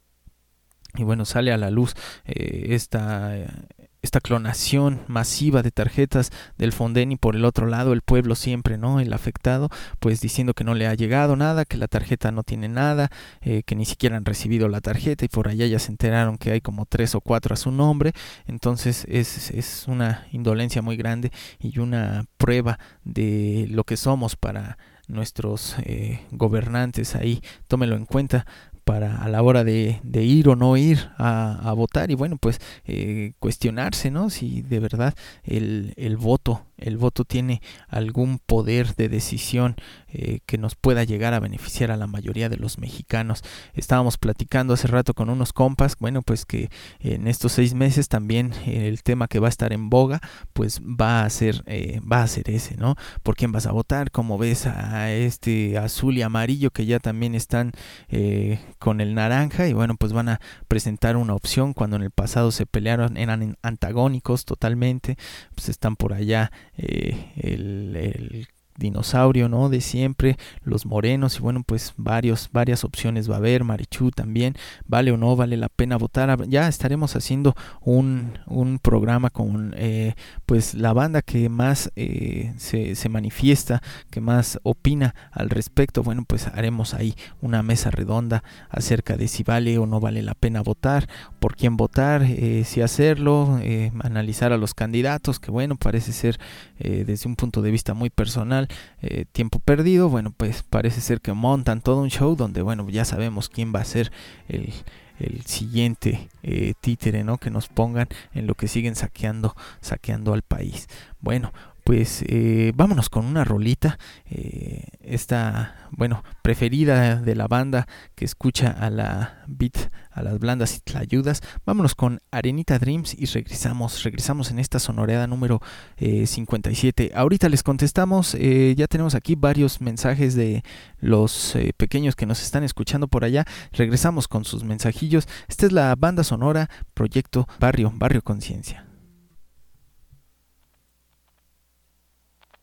y bueno, sale a la luz eh, esta esta clonación masiva de tarjetas del Fonden, y por el otro lado el pueblo siempre, ¿no? El afectado, pues diciendo que no le ha llegado nada, que la tarjeta no tiene nada, eh, que ni siquiera han recibido la tarjeta, y por allá ya se enteraron que hay como tres o cuatro a su nombre. Entonces es, es una indolencia muy grande y una prueba de lo que somos para nuestros eh, gobernantes ahí. Tómelo en cuenta para a la hora de, de ir o no ir a, a votar, y bueno, pues eh, cuestionarse, ¿no? Si de verdad el, el voto el voto tiene algún poder de decisión eh, que nos pueda llegar a beneficiar a la mayoría de los mexicanos. Estábamos platicando hace rato con unos compas, bueno, pues que en estos seis meses también el tema que va a estar en boga, pues va a ser eh, va a ser ese, ¿no? ¿Por quién vas a votar? ¿Cómo ves a este azul y amarillo que ya también están eh, con el naranja? Y bueno, pues van a presentar una opción cuando en el pasado se pelearon, eran antagónicos totalmente. Pues están por allá eh, el, el dinosaurio, ¿no? De siempre, los morenos, y bueno, pues varios, varias opciones va a haber. Marichú también, vale o no vale la pena votar. Ya estaremos haciendo un, un programa con eh, pues la banda que más eh, se, se manifiesta, que más opina al respecto. Bueno, pues haremos ahí una mesa redonda acerca de si vale o no vale la pena votar, por quién votar, eh, si hacerlo, eh, analizar a los candidatos, que bueno, parece ser eh, desde un punto de vista muy personal Eh, tiempo perdido. Bueno, pues parece ser que montan todo un show donde, bueno, ya sabemos quién va a ser el, el siguiente eh, títere, ¿no? Que nos pongan en lo que siguen saqueando, saqueando al país. Bueno, pues eh, vámonos con una rolita, eh, esta, bueno, preferida de la banda que escucha a la beat, a las blandas y tlayudas. Vámonos con Arenita Dreams y regresamos, regresamos en esta sonoreada número eh, cincuenta y siete. Ahorita les contestamos, eh, ya tenemos aquí varios mensajes de los eh, pequeños que nos están escuchando por allá. Regresamos con sus mensajillos. Esta es la banda sonora Proyecto Barrio, Barrio Conciencia.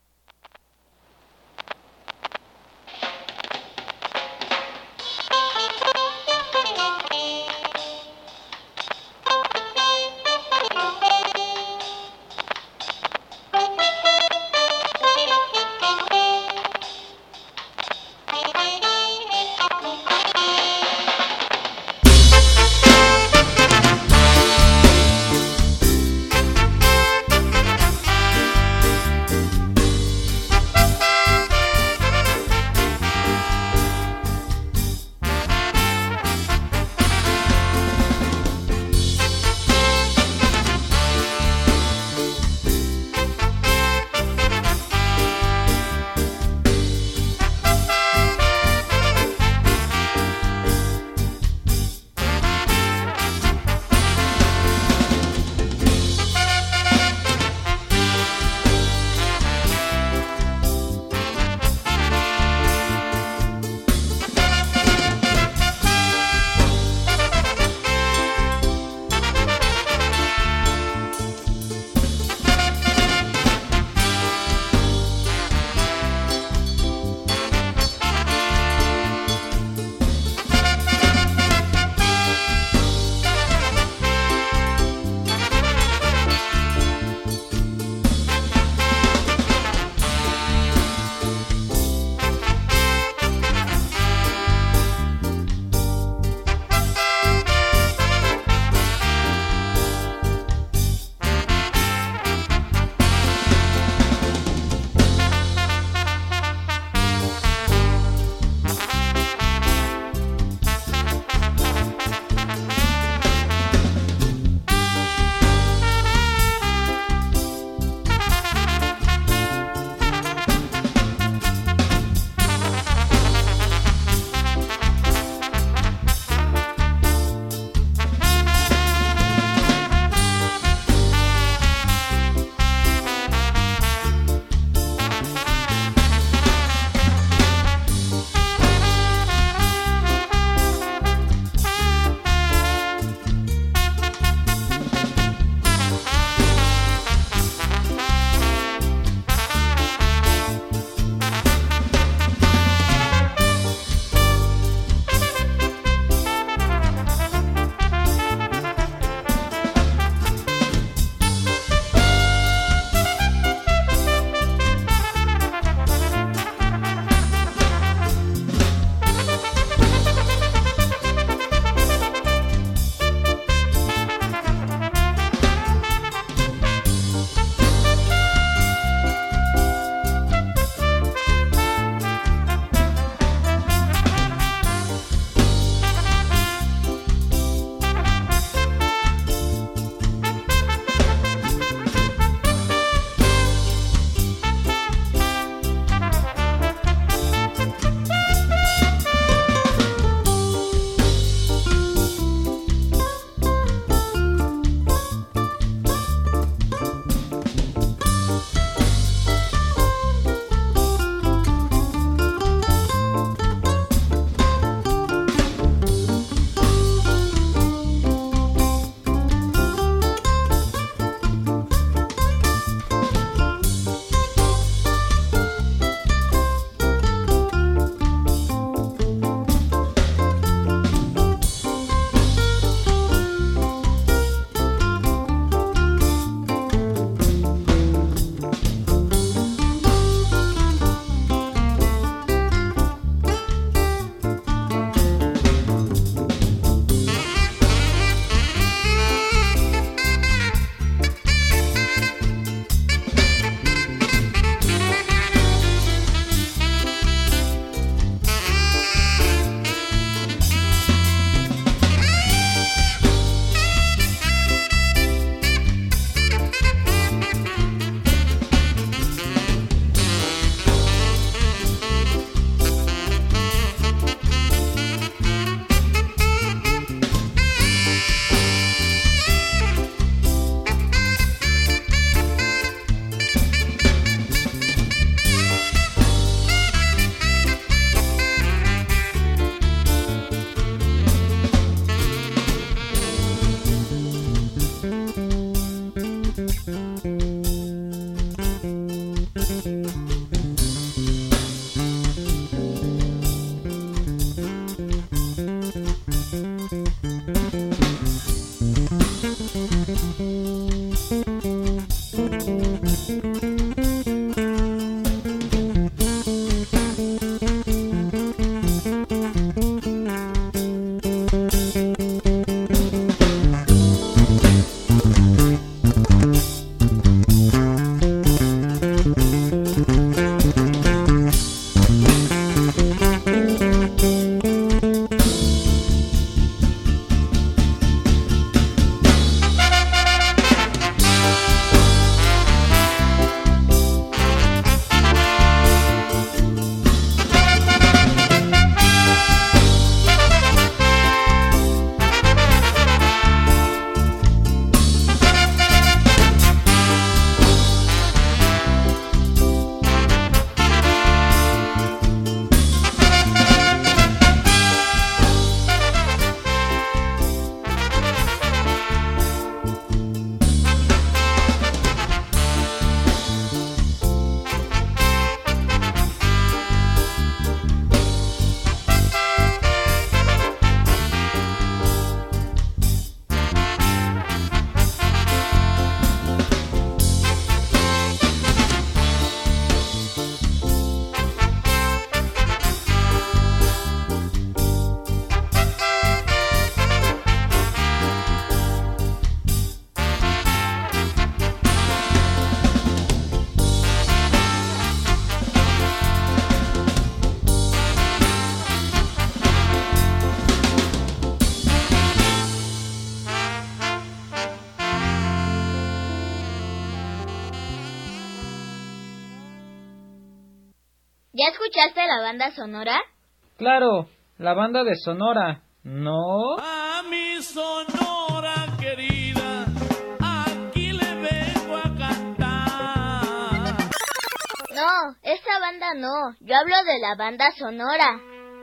banda Sonora? Claro, la banda de Sonora, ¿no? A mi Sonora querida, aquí le vengo a cantar. No, esa banda no, yo hablo de la banda Sonora.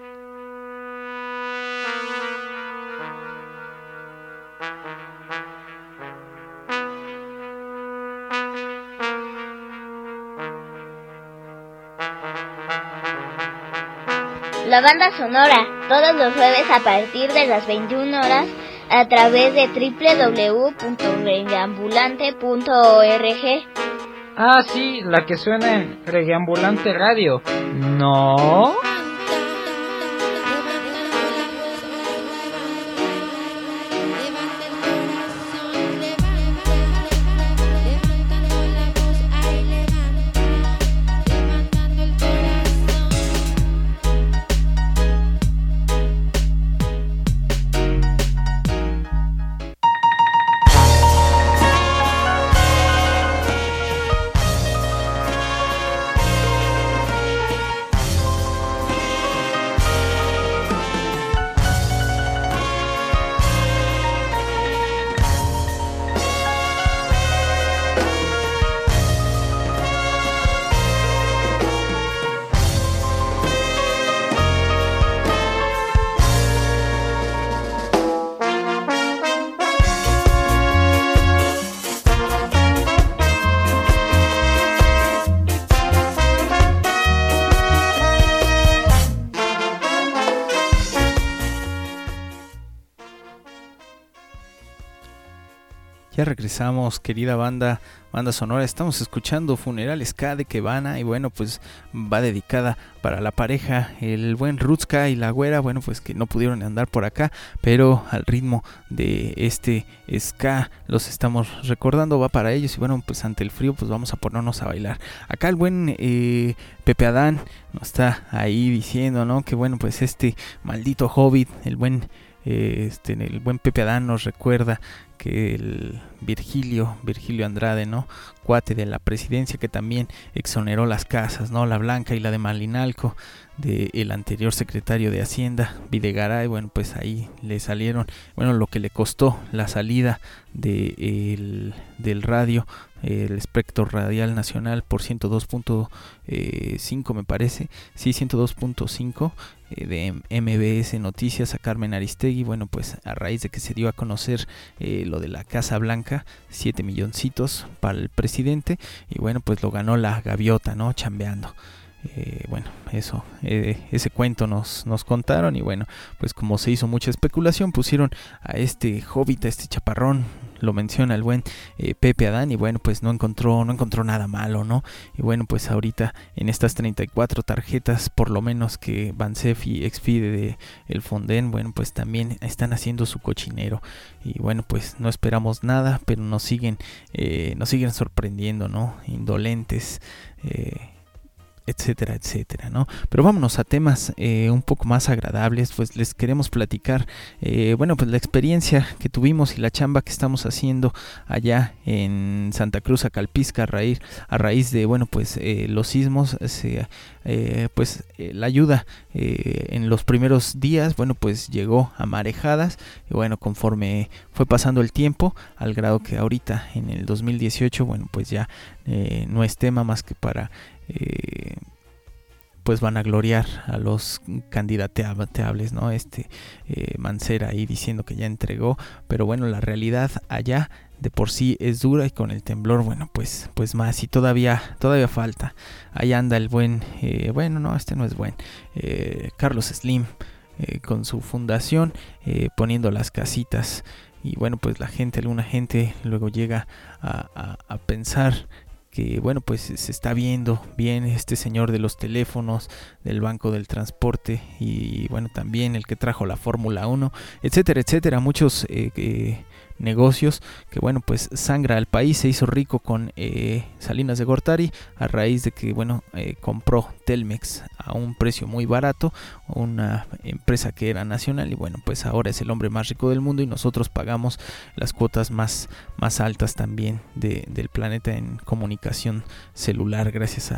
La banda Sonora, todos los jueves a partir de las veintiuna horas a través de doble u doble u doble u punto reggaeambulante punto org. Ah, sí, la que suena en Reggaeambulante Radio, ¿no? Ya regresamos, querida banda, banda sonora. Estamos escuchando Funeral Ska de Kebana y bueno, pues va dedicada para la pareja, el buen Rutska y la güera, bueno, pues que no pudieron andar por acá, pero al ritmo de este ska los estamos recordando, va para ellos y bueno, pues ante el frío pues vamos a ponernos a bailar. Acá el buen eh, Pepe Adán nos está ahí diciendo, ¿no? Que bueno, pues este maldito hobbit, el buen eh, este, el buen Pepe Adán nos recuerda que el Virgilio, Virgilio Andrade, ¿no? Cuate de la presidencia que también exoneró las casas, ¿no? La Blanca y la de Malinalco, del anterior secretario de Hacienda, Videgaray, bueno, pues ahí le salieron, bueno, lo que le costó la salida de el, del radio, el espectro radial nacional por ciento dos punto cinco me parece, sí, ciento dos punto cinco eh, de M B S Noticias a Carmen Aristegui, bueno, pues a raíz de que se dio a conocer eh, lo de la Casa Blanca, siete milloncitos para el presidente y bueno, pues lo ganó la gaviota, ¿no? Chambeando. Eh, bueno, eso, eh, ese cuento nos, nos contaron y bueno, pues como se hizo mucha especulación, pusieron a este hobbit, a este chaparrón, lo menciona el buen eh, Pepe Adán y bueno, pues no encontró, no encontró nada malo, ¿no? Y bueno, pues ahorita en estas treinta y cuatro tarjetas, por lo menos que Bansef y expide de el Fonden, bueno, pues también están haciendo su cochinero y bueno, pues no esperamos nada, pero nos siguen, eh, nos siguen sorprendiendo, ¿no? Indolentes, eh, etcétera, etcétera, ¿no? Pero vámonos a temas eh, un poco más agradables, pues les queremos platicar, eh, bueno, pues la experiencia que tuvimos y la chamba que estamos haciendo allá en Santa Cruz, Acalpizca, a raíz, a raíz de, bueno, pues eh, los sismos, se, eh, pues eh, la ayuda eh, en los primeros días, bueno, pues llegó a marejadas, y bueno, conforme fue pasando el tiempo, al grado que ahorita en el dos mil dieciocho, bueno, pues ya eh, no es tema más que para Eh, pues van a gloriar a los candidateables, ¿no? Este eh, Mancera ahí diciendo que ya entregó, pero bueno, la realidad allá de por sí es dura y con el temblor, bueno, pues pues más y todavía todavía falta. Ahí anda el buen, eh, bueno, no, este no es buen, eh, Carlos Slim eh, con su fundación eh, poniendo las casitas y bueno, pues la gente, alguna gente luego llega a, a, a pensar que bueno, pues se está viendo bien este señor de los teléfonos, del Banco del Transporte y bueno, también el que trajo la Fórmula uno, etcétera, etcétera, muchos eh, eh, negocios que bueno, pues sangra al país, se hizo rico con eh, Salinas de Gortari a raíz de que bueno, eh, compró Telmex a un precio muy barato, una empresa que era nacional y bueno, pues ahora es el hombre más rico del mundo y nosotros pagamos las cuotas más, más altas también de, del planeta en comunicación celular gracias a,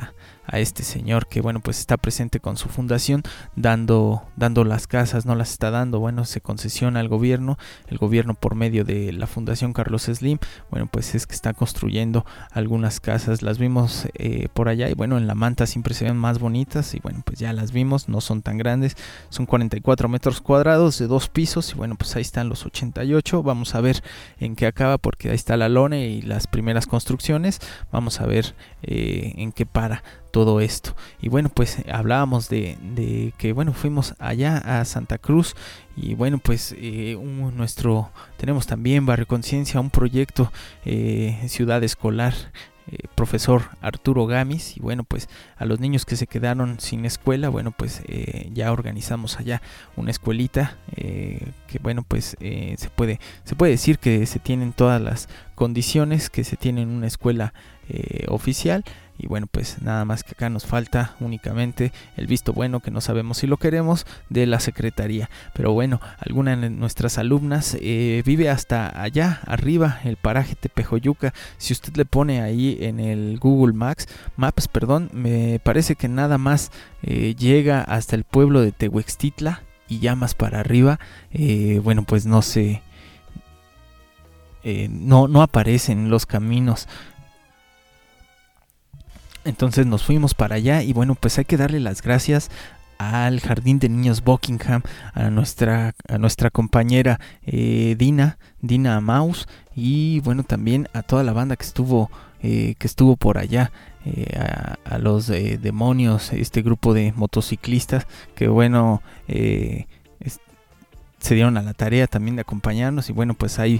a este señor que bueno pues está presente con su fundación dando, dando las casas, no las está dando, bueno se concesiona al gobierno, el gobierno por medio de la Fundación Carlos Slim, bueno pues es que está construyendo algunas casas, las vimos eh, por allá y bueno en la manta siempre se ven más bonitas y bueno pues ya las vimos, no son tan grandes, son cuarenta y cuatro metros cuadrados de dos pisos y bueno pues ahí están los ochenta y ocho, vamos a ver en qué acaba porque ahí está la lona y las primeras construcciones, vamos a ver eh, en qué para todo esto. Y bueno pues hablábamos de, de que bueno fuimos allá a Santa Cruz y bueno pues eh, un, nuestro tenemos también Barrio Conciencia, un proyecto eh, Ciudad Escolar, eh, profesor Arturo Gamis y bueno pues a los niños que se quedaron sin escuela, bueno pues eh, ya organizamos allá una escuelita eh, que bueno pues eh, se puede se puede decir que se tienen todas las condiciones que se tiene en una escuela eh, oficial. Y bueno pues nada más que acá nos falta únicamente el visto bueno que no sabemos si lo queremos de la secretaría, pero bueno alguna de nuestras alumnas eh, vive hasta allá arriba el paraje Tepejoyuca, si usted le pone ahí en el Google Maps, Maps perdón, me parece que nada más eh, llega hasta el pueblo de Tehuextitla y ya más para arriba eh, bueno pues no sé eh, no, no aparecen los caminos. Entonces nos fuimos para allá y bueno pues hay que darle las gracias al Jardín de Niños Buckingham, a nuestra a nuestra compañera eh, Dina, Dina Maus y bueno también a toda la banda que estuvo eh, que estuvo por allá, eh, a, a los eh, demonios, este grupo de motociclistas que bueno eh, es, se dieron a la tarea también de acompañarnos y bueno pues ahí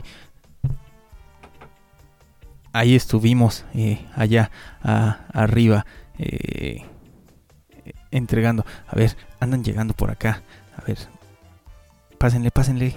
Ahí estuvimos eh, allá a, arriba eh, entregando. A ver, andan llegando por acá. A ver, pásenle, pásenle.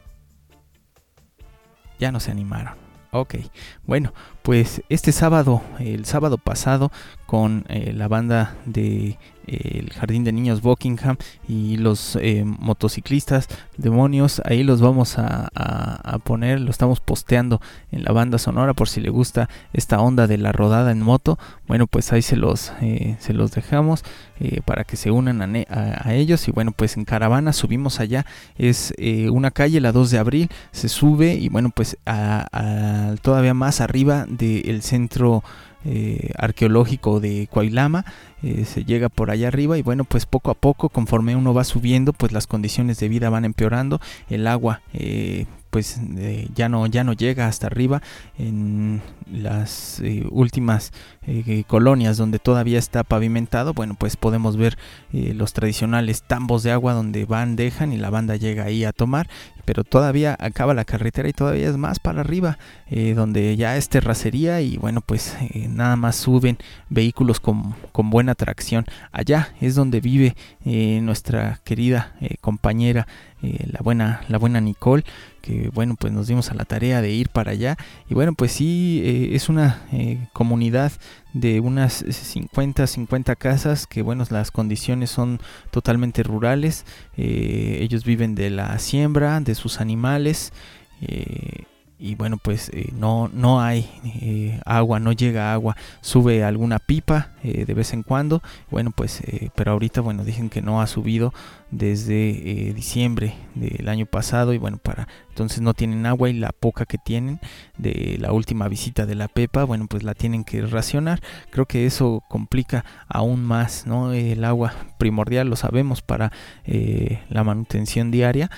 Ya no se animaron. Ok, bueno, pues este sábado, el sábado pasado, con eh, la banda de eh, el Jardín de Niños Buckingham y los eh, motociclistas demonios, ahí los vamos a, a, a poner, lo estamos posteando en la banda sonora por si le gusta esta onda de la rodada en moto. Bueno, pues ahí se los eh, se los dejamos eh, para que se unan a, ne- a, a ellos y bueno, pues en caravana subimos allá, es eh, una calle, la dos de abril, se sube y bueno, pues a, a todavía más arriba del centro Eh, arqueológico de Coailama, eh, se llega por allá arriba y bueno pues poco a poco conforme uno va subiendo pues las condiciones de vida van empeorando, el agua eh, pues eh, ya no ya no llega hasta arriba en las eh, últimas eh, colonias donde todavía está pavimentado, bueno pues podemos ver eh, los tradicionales tambos de agua donde van, dejan y la banda llega ahí a tomar, pero todavía acaba la carretera y todavía es más para arriba eh, donde ya es terracería y bueno pues eh, nada más suben vehículos con, con buena tracción. Allá es donde vive eh, nuestra querida eh, compañera eh, la buena la buena Nicole, que bueno pues nos dimos a la tarea de ir para allá y bueno pues sí eh, es una eh, comunidad de unas cincuenta casas que bueno las condiciones son totalmente rurales, eh, ellos viven de la siembra de sus animales eh, y bueno pues eh, no no hay eh, agua, no llega agua, sube alguna pipa eh, de vez en cuando, bueno pues eh, pero ahorita bueno dicen que no ha subido desde eh, diciembre del año pasado y bueno para entonces no tienen agua y la poca que tienen de la última visita de la Pepa bueno pues la tienen que racionar. Creo que eso complica aún más, ¿no? El agua primordial, lo sabemos, para eh, la manutención diaria.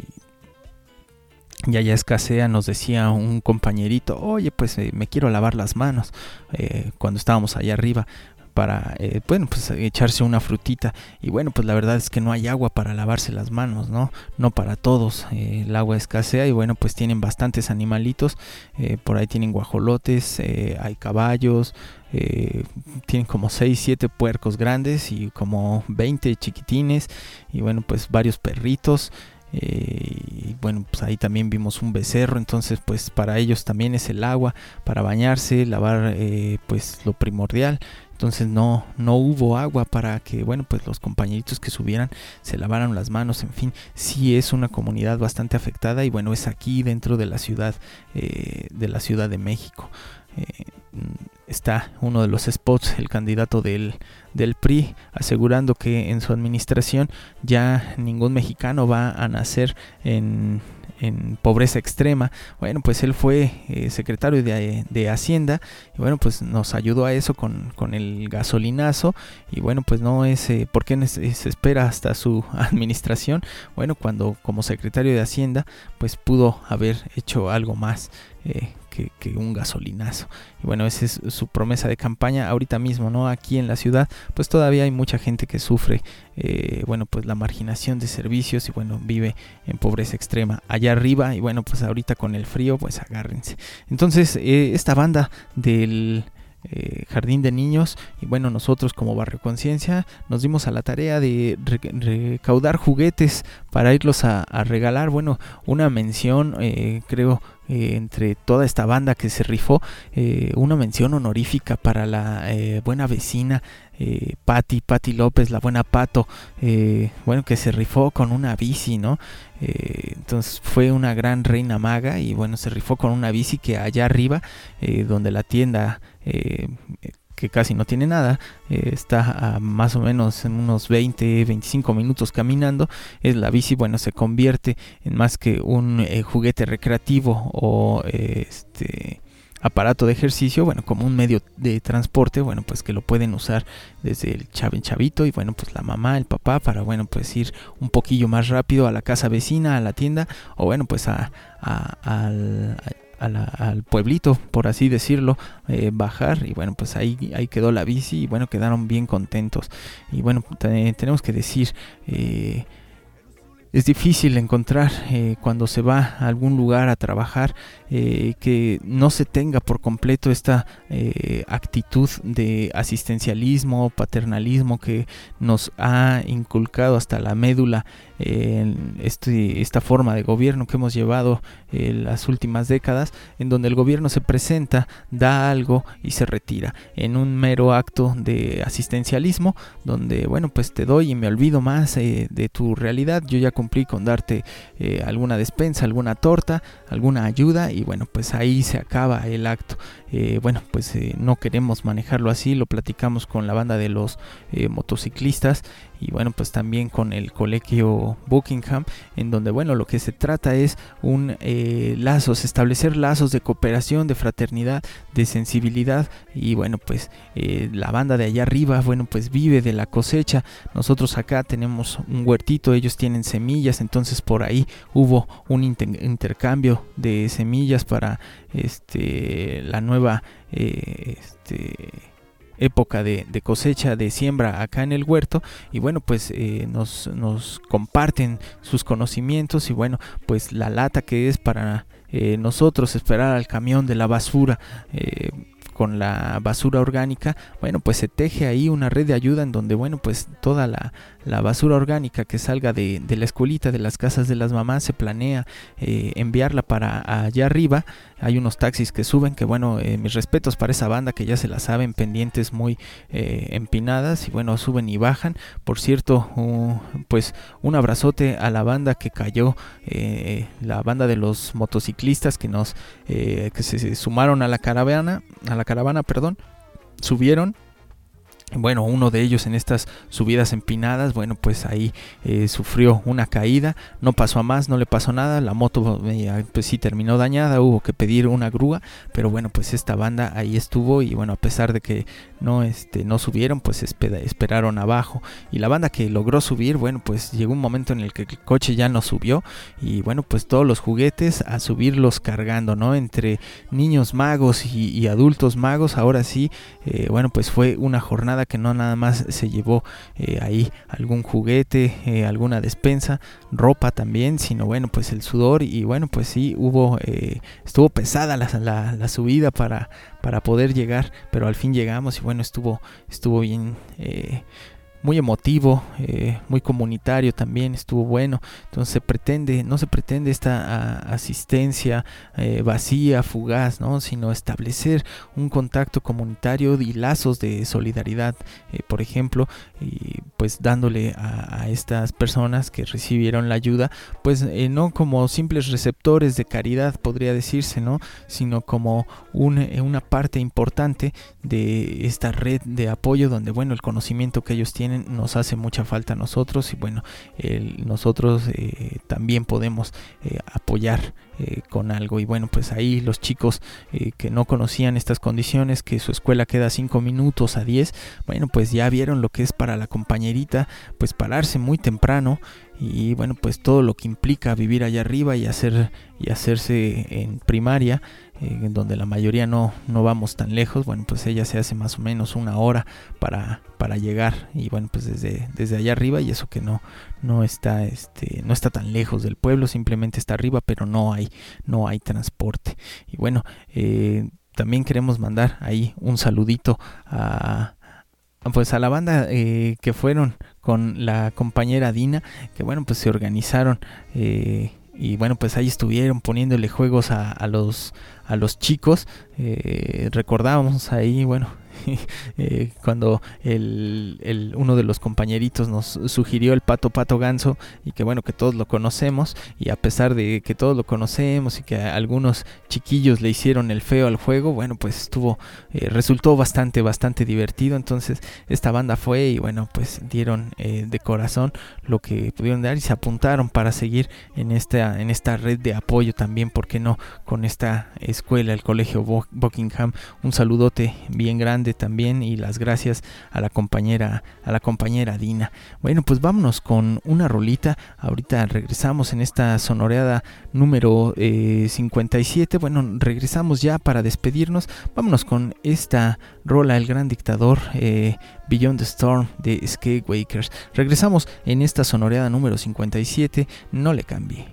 Ya ya escasea, nos decía un compañerito, oye pues eh, me quiero lavar las manos eh, cuando estábamos allá arriba para eh, bueno pues echarse una frutita y bueno pues la verdad es que no hay agua para lavarse las manos, no no para todos, eh, el agua escasea y bueno pues tienen bastantes animalitos, eh, por ahí tienen guajolotes, eh, hay caballos, eh, tienen como seis siete puercos grandes y como veinte chiquitines y bueno pues varios perritos. Eh, y bueno pues ahí también vimos un becerro, entonces pues para ellos también es el agua para bañarse, lavar eh, pues lo primordial, entonces no no hubo agua para que bueno pues los compañeritos que subieran se lavaran las manos, en fin, sí es una comunidad bastante afectada y bueno es aquí dentro de la ciudad eh, de la Ciudad de México. eh, está uno de los spots, el candidato del, del P R I, asegurando que en su administración ya ningún mexicano va a nacer en, en pobreza extrema. Bueno, pues él fue eh, secretario de, de Hacienda y bueno, pues nos ayudó a eso con, con el gasolinazo. Y bueno, pues no es, eh, ¿por qué se espera hasta su administración? Bueno, cuando como secretario de Hacienda pues pudo haber hecho algo más eh, que, que un gasolinazo. Y bueno, esa es su promesa de campaña ahorita mismo, ¿no? Aquí en la ciudad pues todavía hay mucha gente que sufre eh, bueno, pues la marginación de servicios y bueno, vive en pobreza extrema allá arriba. Y bueno, pues ahorita con el frío pues agárrense. Entonces eh, esta banda del Eh, Jardín de Niños y bueno, nosotros como Barrio Conciencia nos dimos a la tarea de re- recaudar juguetes para irlos a, a regalar. Bueno, una mención eh, creo eh, entre toda esta banda que se rifó, eh, una mención honorífica para la eh, buena vecina eh, Patti, Patti López, la buena Pato, eh, bueno, que se rifó con una bici, ¿no? Eh, entonces fue una gran reina maga y bueno, se rifó con una bici que allá arriba, eh, donde la tienda eh, que casi no tiene nada, eh, está a más o menos en unos veinte, veinticinco minutos caminando. Es la bici, bueno, se convierte en más que un eh, juguete recreativo o eh, este aparato de ejercicio, bueno, como un medio de transporte, bueno, pues que lo pueden usar desde el chav- chavito y bueno, pues la mamá, el papá, para bueno, pues ir un poquillo más rápido a la casa vecina, a la tienda, o bueno, pues a, a, al, a la, al pueblito, por así decirlo, eh, bajar y bueno, pues ahí, ahí quedó la bici y bueno, quedaron bien contentos. Y bueno, te, tenemos que decir, eh, es difícil encontrar eh, cuando se va a algún lugar a trabajar eh, que no se tenga por completo esta eh, actitud de asistencialismo, paternalismo que nos ha inculcado hasta la médula eh, este, esta forma de gobierno que hemos llevado eh, las últimas décadas, en donde el gobierno se presenta, da algo y se retira en un mero acto de asistencialismo, donde bueno, pues te doy y me olvido más eh, de tu realidad. Yo ya cumplí con darte eh, alguna despensa, alguna torta, alguna ayuda y bueno, pues ahí se acaba el acto. Eh, bueno, pues eh, no queremos manejarlo así, lo platicamos con la banda de los eh, motociclistas y bueno, pues también con el colegio Buckingham, en donde bueno, lo que se trata es un eh, lazos, establecer lazos de cooperación, de fraternidad, de sensibilidad y bueno, pues eh, la banda de allá arriba, bueno, pues vive de la cosecha. Nosotros acá tenemos un huertito, ellos tienen semillas, entonces por ahí hubo un inter- intercambio de semillas para este la nueva eh, este época de, de cosecha, de siembra acá en el huerto y bueno, pues eh, nos, nos comparten sus conocimientos y bueno, pues la lata que es para eh, nosotros esperar al camión de la basura eh, con la basura orgánica, bueno, pues se teje ahí una red de ayuda en donde bueno, pues toda la, la basura orgánica que salga de, de la escuelita, de las casas de las mamás, se planea eh, enviarla para allá arriba. Hay unos taxis que suben, que bueno, eh, mis respetos para esa banda que ya se la saben, pendientes muy eh, empinadas y bueno, suben y bajan. Por cierto, uh, pues un abrazote a la banda que cayó, eh, la banda de los motociclistas que nos eh, que se, se sumaron a la caravana, a la caravana, perdón, subieron. Bueno, uno de ellos en estas subidas empinadas, bueno, pues ahí eh, sufrió una caída, no pasó a más, no le pasó nada, la moto eh, pues sí terminó dañada, hubo que pedir una grúa, pero bueno, pues esta banda ahí estuvo y bueno, a pesar de que no, este, no subieron, pues espera, esperaron abajo y la banda que logró subir, bueno, pues llegó un momento en el que el coche ya no subió y bueno, pues todos los juguetes a subirlos cargando, ¿no? Entre niños magos y, y adultos magos, ahora sí, eh, bueno, pues fue una jornada que no nada más se llevó eh, ahí algún juguete, eh, alguna despensa, ropa también, sino bueno, pues el sudor y bueno, pues sí hubo, eh, estuvo pesada la, la, la subida para, para poder llegar, pero al fin llegamos y bueno, estuvo, estuvo bien, eh, muy emotivo, eh, muy comunitario también, estuvo bueno. Entonces se pretende, no se pretende esta a, asistencia eh, vacía, fugaz, ¿no? Sino establecer un contacto comunitario y lazos de solidaridad, eh, por ejemplo, y pues dándole a, a estas personas que recibieron la ayuda, pues eh, no como simples receptores de caridad, podría decirse, ¿no? Sino como un, eh, una parte importante de esta red de apoyo, donde bueno, el conocimiento que ellos tienen nos hace mucha falta a nosotros, y bueno, el, nosotros eh, también podemos eh, apoyar eh, con algo. Y bueno, pues ahí los chicos eh, que no conocían estas condiciones, que su escuela queda cinco minutos a diez, bueno, pues ya vieron lo que es para la compañerita, pues pararse muy temprano, y bueno, pues todo lo que implica vivir allá arriba y hacer y hacerse en primaria, eh, en donde la mayoría no, no vamos tan lejos. Bueno, pues ella se hace más o menos una hora para, para llegar, y bueno, pues desde, desde allá arriba, y eso que no, no está este, no está tan lejos del pueblo, simplemente está arriba, pero no hay, no hay transporte. Y bueno, eh, también queremos mandar ahí un saludito a pues a la banda eh, que fueron con la compañera Dina, que bueno, pues se organizaron eh, y bueno, pues ahí estuvieron poniéndole juegos a, a los a los chicos. Eh, recordábamos ahí, bueno, eh, cuando el, el uno de los compañeritos nos sugirió el Pato Pato Ganso, y que bueno, que todos lo conocemos, y a pesar de que todos lo conocemos y que algunos chiquillos le hicieron el feo al juego, bueno, pues estuvo eh, resultó bastante bastante divertido. Entonces esta banda fue y bueno, pues dieron eh, de corazón lo que pudieron dar, y se apuntaron para seguir en esta en esta red de apoyo también, ¿por qué no?, con esta escuela, el Colegio Bo- Buckingham. Un saludote bien grande también, y las gracias a la compañera a la compañera Dina. Bueno, pues vámonos con una rolita. Ahorita regresamos en esta sonoreada número eh, cincuenta y siete. Bueno, regresamos ya para despedirnos. Vámonos con esta rola, El Gran Dictador, eh, Beyond the Storm, de Skywakers. Regresamos en esta sonoreada número cincuenta y siete. No le cambie.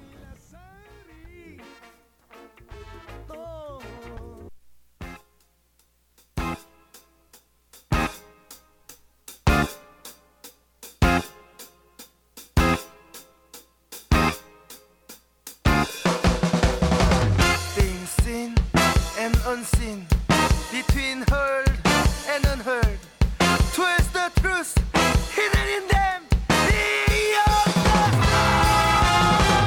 Unseen, between heard and unheard, twist the truth hidden in them, beyond the storm.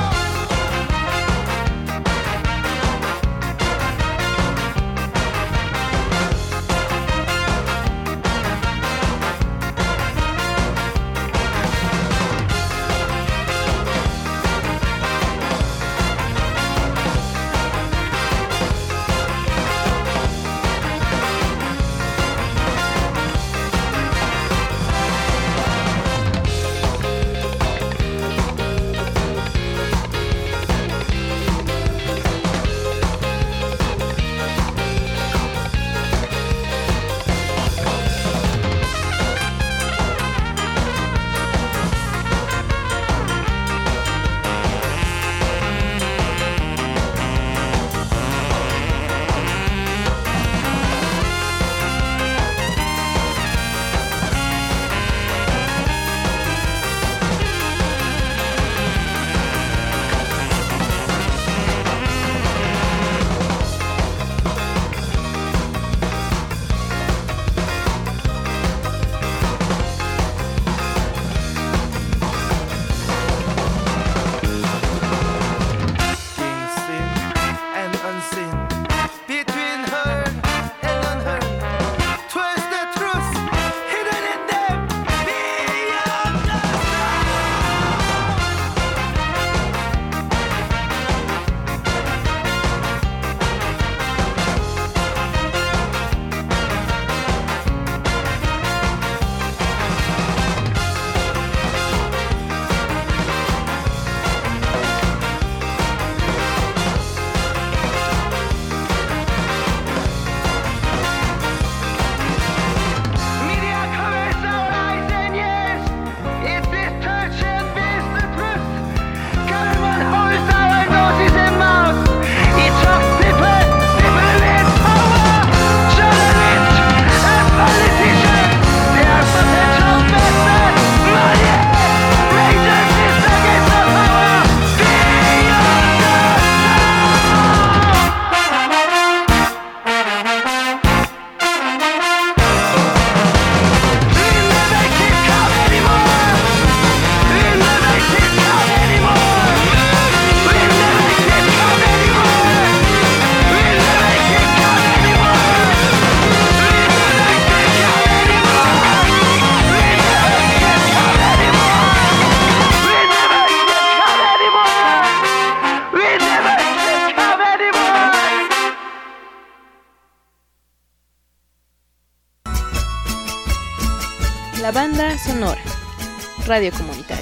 La banda sonora. Radio comunitaria.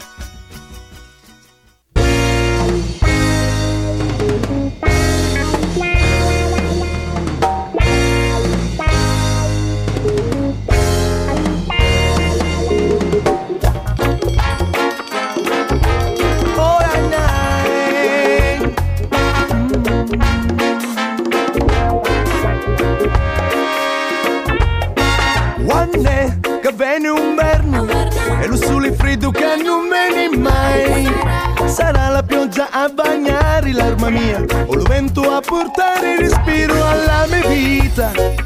Viene un verno e lo sole freddo che non viene mai. Sarà la pioggia a bagnare l'arma mia o lo vento a portare respiro alla mia vita.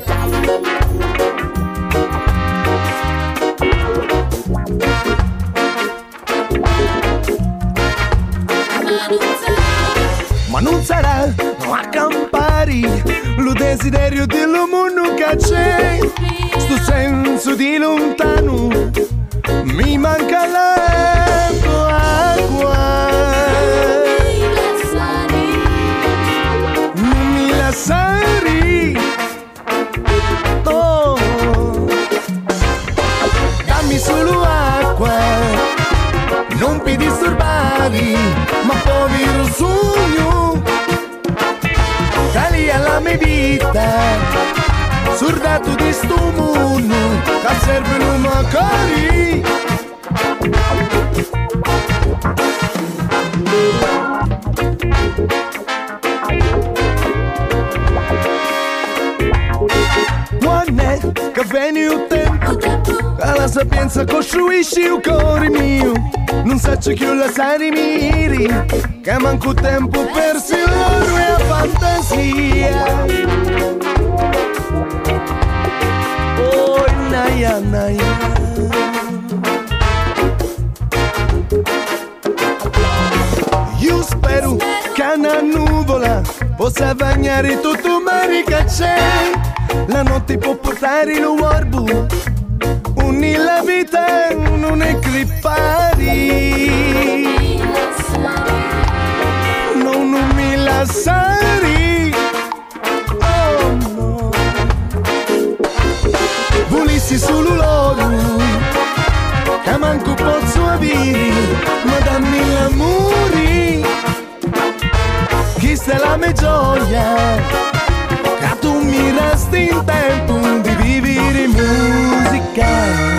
Ma non sarà no, a campari lo desiderio dell'uomo che c'è. Sto senso di lontano mi manca l'acqua. Non mi lasciare. Oh, dammi solo acqua, non mi disturbare, ma povero sogno taglia la mia vita. Surdato di sto mondo che servono macari. Quando è che viene il tempo alla sapienza costruisci il cuore mio. Non saccio che la sai miri che manco tempo per l'oro e a fantasia. Naya, naya. Io spero che una nuvola possa bagnare tutto il mare che c'è. La notte può portare il warbu, unì la vita non è crepari. Non, non mi lasciare. Volissi solo l'oro che manco posso avere, ma dammi l'amore questa è la mia gioia che tu mi resti in tempo di vivere musica.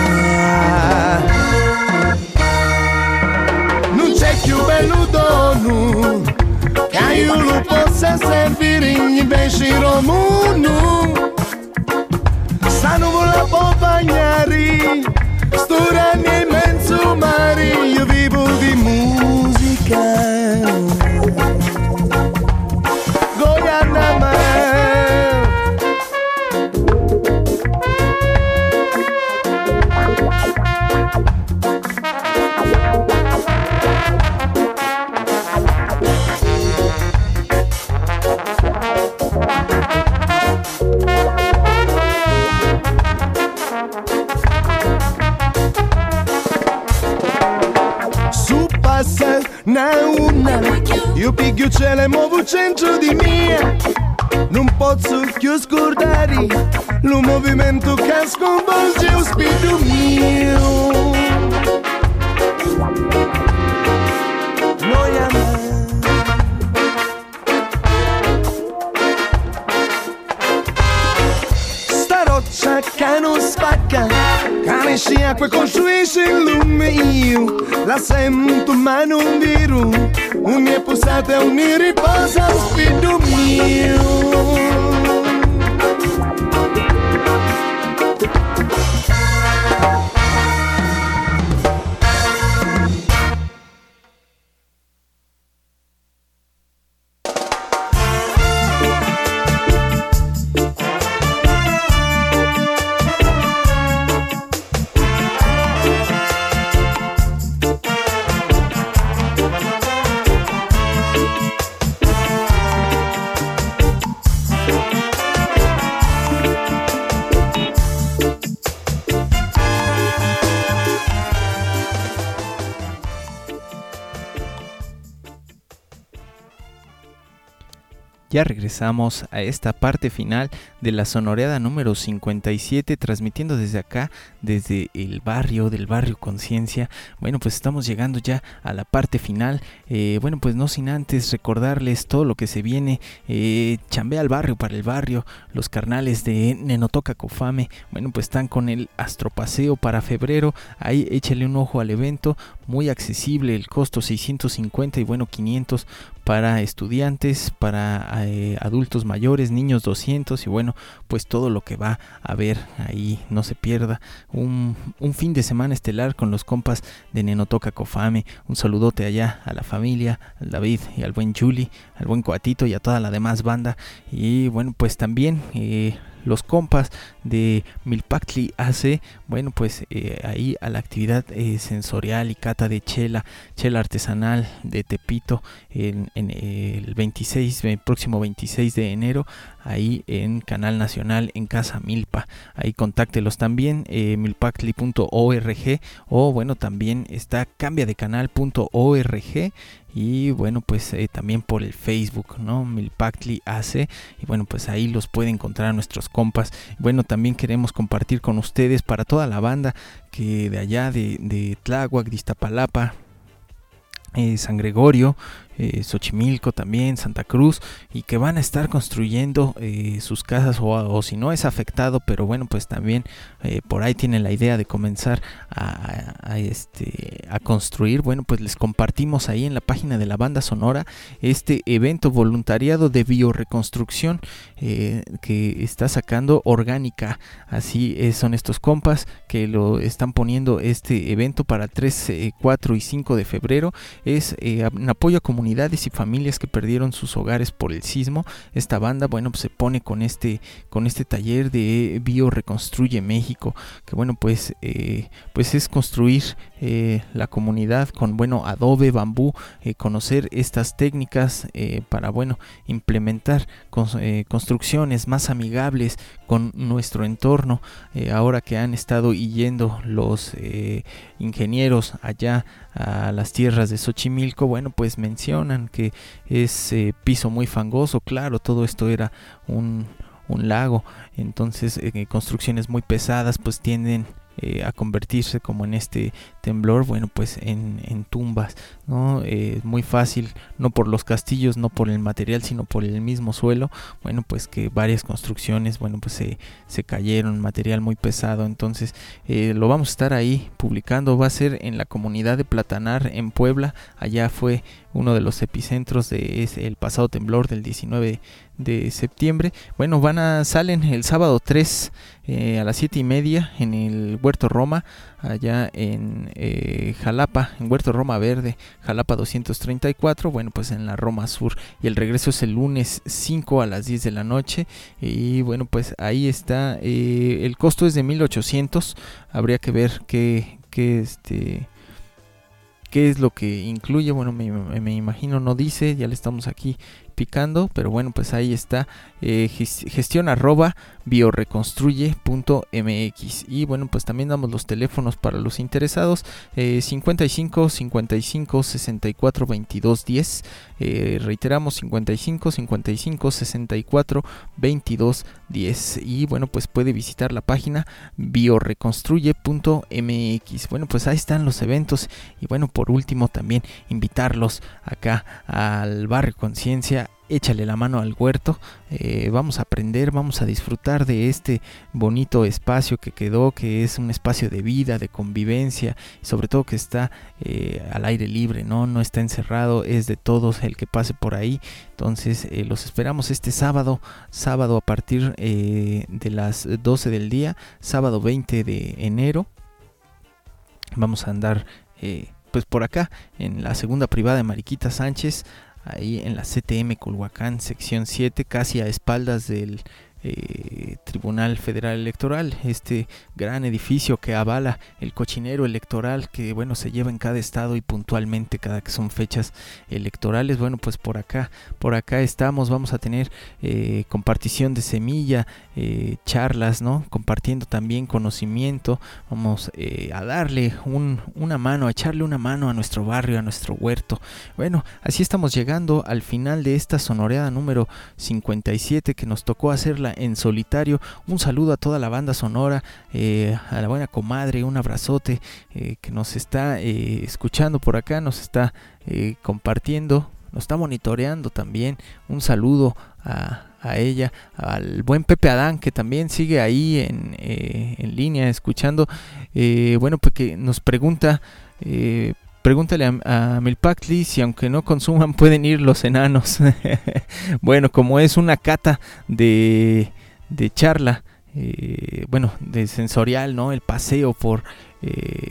Non c'è più bello dono che io lo possa servire invece il mondo. Sta nuvola può bagnare, sto ragno in mezzo mare, io vivo di musica. Goiana me. Na una, io piglio cielo e muovo centro di mia. Non posso più scordare il movimento che sconvolge lo spirito mio. Noi amiamo. Sta roccia che non spacca, cane scia che costruisce il lume io. La sento ma non vero, ogni posata ogni riposa spirito mio. Ya regresamos a esta parte final de la sonoreada número cincuenta y siete, transmitiendo desde acá, desde el barrio, del barrio Conciencia. Bueno, pues estamos llegando ya a la parte final. Eh, bueno, pues no sin antes recordarles todo lo que se viene. Eh, chambea al barrio para el barrio. Los carnales de Nenotoca Cofame, bueno, pues están con el Astropaseo para febrero. Ahí échale un ojo al evento, muy accesible, el costo seiscientos cincuenta y bueno, quinientos para estudiantes, para eh, adultos mayores, niños doscientos y bueno, pues todo lo que va a haber ahí, no se pierda. Un, un fin de semana estelar con los compas de Nenotoca Cofame. Un saludote allá a la familia, al David y al buen Juli, al buen Coatito y a toda la demás banda. Y bueno, pues también eh, los compas de Milpactli A C, bueno, pues eh, ahí a la actividad eh, sensorial y cata de chela, chela artesanal de Tepito en, en el veintiséis, el próximo veintiséis de enero, ahí en Canal Nacional en Casa Milpa. Ahí contáctelos también, eh, milpactli punto org, o bueno, también está cambia de canal punto org. Y bueno, pues eh, también por el Facebook, ¿no? Milpactli A C. Y bueno, pues ahí los puede encontrar nuestros compas. Bueno, también queremos compartir con ustedes, para toda la banda que de allá de, de Tláhuac, de Iztapalapa, eh, San Gregorio, eh, Xochimilco también, Santa Cruz, y que van a estar construyendo eh, sus casas, o, o si no es afectado, pero bueno, pues también eh, por ahí tienen la idea de comenzar a, a, a, este, a construir. Bueno, pues les compartimos ahí en la página de la banda sonora este evento voluntariado de bioreconstrucción eh, que está sacando Orgánica. Así es, son estos compas que lo están poniendo este evento para tres, cuatro y cinco de febrero. Es eh, en apoyo a comunidades y familias que perdieron sus hogares por el sismo. Esta banda, bueno, pues se pone con este con este taller de Bioreconstruye México, que bueno, pues eh, pues es construir eh, la comunidad con, bueno, adobe, bambú, eh, conocer estas técnicas eh, para, bueno, implementar con, eh, construcciones más amigables con nuestro entorno. Eh, ahora que han estado yendo los eh, ingenieros allá a las tierras de Xochimilco, bueno, pues mencionan que es eh, piso muy fangoso. Claro, todo esto era un, un lago, entonces eh, construcciones muy pesadas pues tienden eh, a convertirse, como en este temblor, bueno, pues en, en tumbas, ¿no? Eh, muy fácil, no por los castillos, no por el material, sino por el mismo suelo. Bueno, pues que varias construcciones, bueno, pues se, se cayeron, material muy pesado. Entonces eh, lo vamos a estar ahí publicando. Va a ser en la comunidad de Platanar en Puebla. Allá fue uno de los epicentros de ese, el pasado temblor del diecinueve de septiembre. Bueno, van a salen el sábado tres eh, a las siete y media en el Huerto Roma, allá en eh, Jalapa, en Huerto Roma Verde, Jalapa doscientos treinta y cuatro, bueno, pues en la Roma Sur. Y el regreso es el lunes cinco a las diez de la noche. Y bueno, pues ahí está. Eh, el costo es de mil ochocientos. Habría que ver qué, qué este... qué es lo que incluye. Bueno, me, me imagino no dice, ya le estamos aquí picando, pero bueno, pues ahí está. eh, gestión arroba bioreconstruye punto mx. Y bueno, pues también damos los teléfonos para los interesados, eh, cincuenta y cinco, cincuenta y cinco, sesenta y cuatro, veintidós, diez. eh, reiteramos, cincuenta y cinco, cincuenta y cinco, sesenta y cuatro, veintidós, diez. Y bueno, pues puede visitar la página bioreconstruye punto mx. Bueno, pues ahí están los eventos. Y bueno, por último también invitarlos acá al barrio Conciencia. Échale la mano al huerto. Eh, vamos a aprender, vamos a disfrutar de este bonito espacio que quedó, que es un espacio de vida, de convivencia, y sobre todo que está eh, al aire libre, no no está encerrado, es de todos el que pase por ahí. Entonces eh, los esperamos este sábado, sábado a partir eh, de las doce del día, sábado veinte de enero. Vamos a andar eh, pues por acá en la segunda privada de Mariquita Sánchez, ahí en la C T M Culhuacán, sección siete, casi a espaldas del eh, Tribunal Federal Electoral, este gran edificio que avala el cochinero electoral que, bueno, se lleva en cada estado y puntualmente cada que son fechas electorales. Bueno, pues por acá, por acá estamos, vamos a tener eh, compartición de semilla, eh, charlas, ¿no? Compartiendo también conocimiento, vamos eh, a darle un, una mano, a echarle una mano a nuestro barrio, a nuestro huerto. Bueno, así estamos llegando al final de esta sonoreada número cincuenta y siete que nos tocó hacerla en solitario. Un saludo a toda la banda sonora, eh, a la buena comadre, un abrazote eh, que nos está eh, escuchando por acá, nos está eh, compartiendo, nos está monitoreando también. Un saludo a, a ella, al buen Pepe Adán, que también sigue ahí en, eh, en línea escuchando. Eh, bueno, pues que nos pregunta... Eh, Pregúntale a, a Milpactli si aunque no consuman pueden ir los enanos. Bueno, como es una cata de, de charla, eh, bueno, de sensorial, ¿no? El paseo por eh,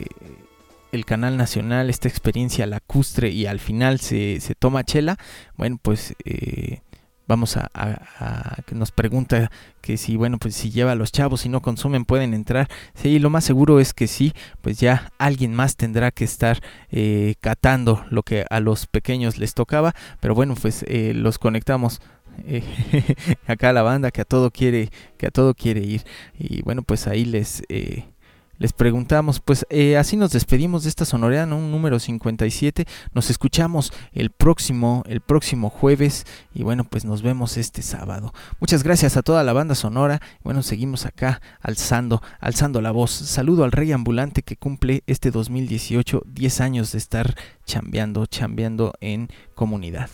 el canal nacional, esta experiencia lacustre y al final se, se toma chela. Bueno, pues eh, vamos a, a, a que nos pregunta que si, bueno, pues si lleva a los chavos, si no consumen pueden entrar. Sí, lo más seguro es que sí, pues ya alguien más tendrá que estar eh, catando lo que a los pequeños les tocaba, pero bueno, pues eh, los conectamos eh, acá a la banda que a todo quiere, que a todo quiere ir, y bueno, pues ahí les eh, les preguntamos. Pues eh, así nos despedimos de esta sonoreada, ¿no? Número cincuenta y siete. Nos escuchamos el próximo, el próximo jueves. Y bueno, pues nos vemos este sábado. Muchas gracias a toda la banda sonora. Bueno, seguimos acá alzando, alzando la voz. Saludo al Rey Ambulante que cumple este dos mil dieciocho, diez años de estar chambeando, chambeando en comunidad.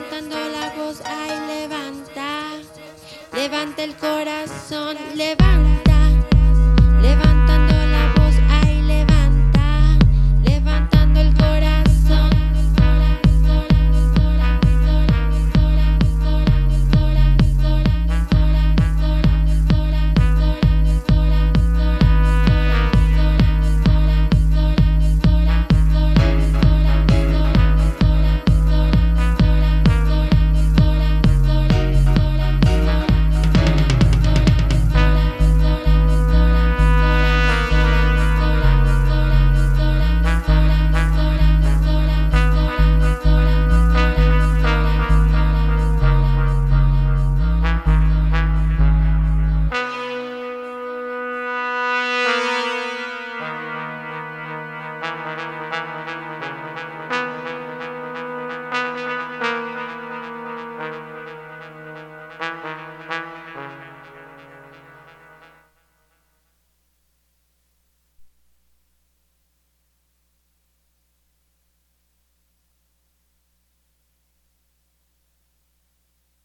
Levanta el corazón, levanta.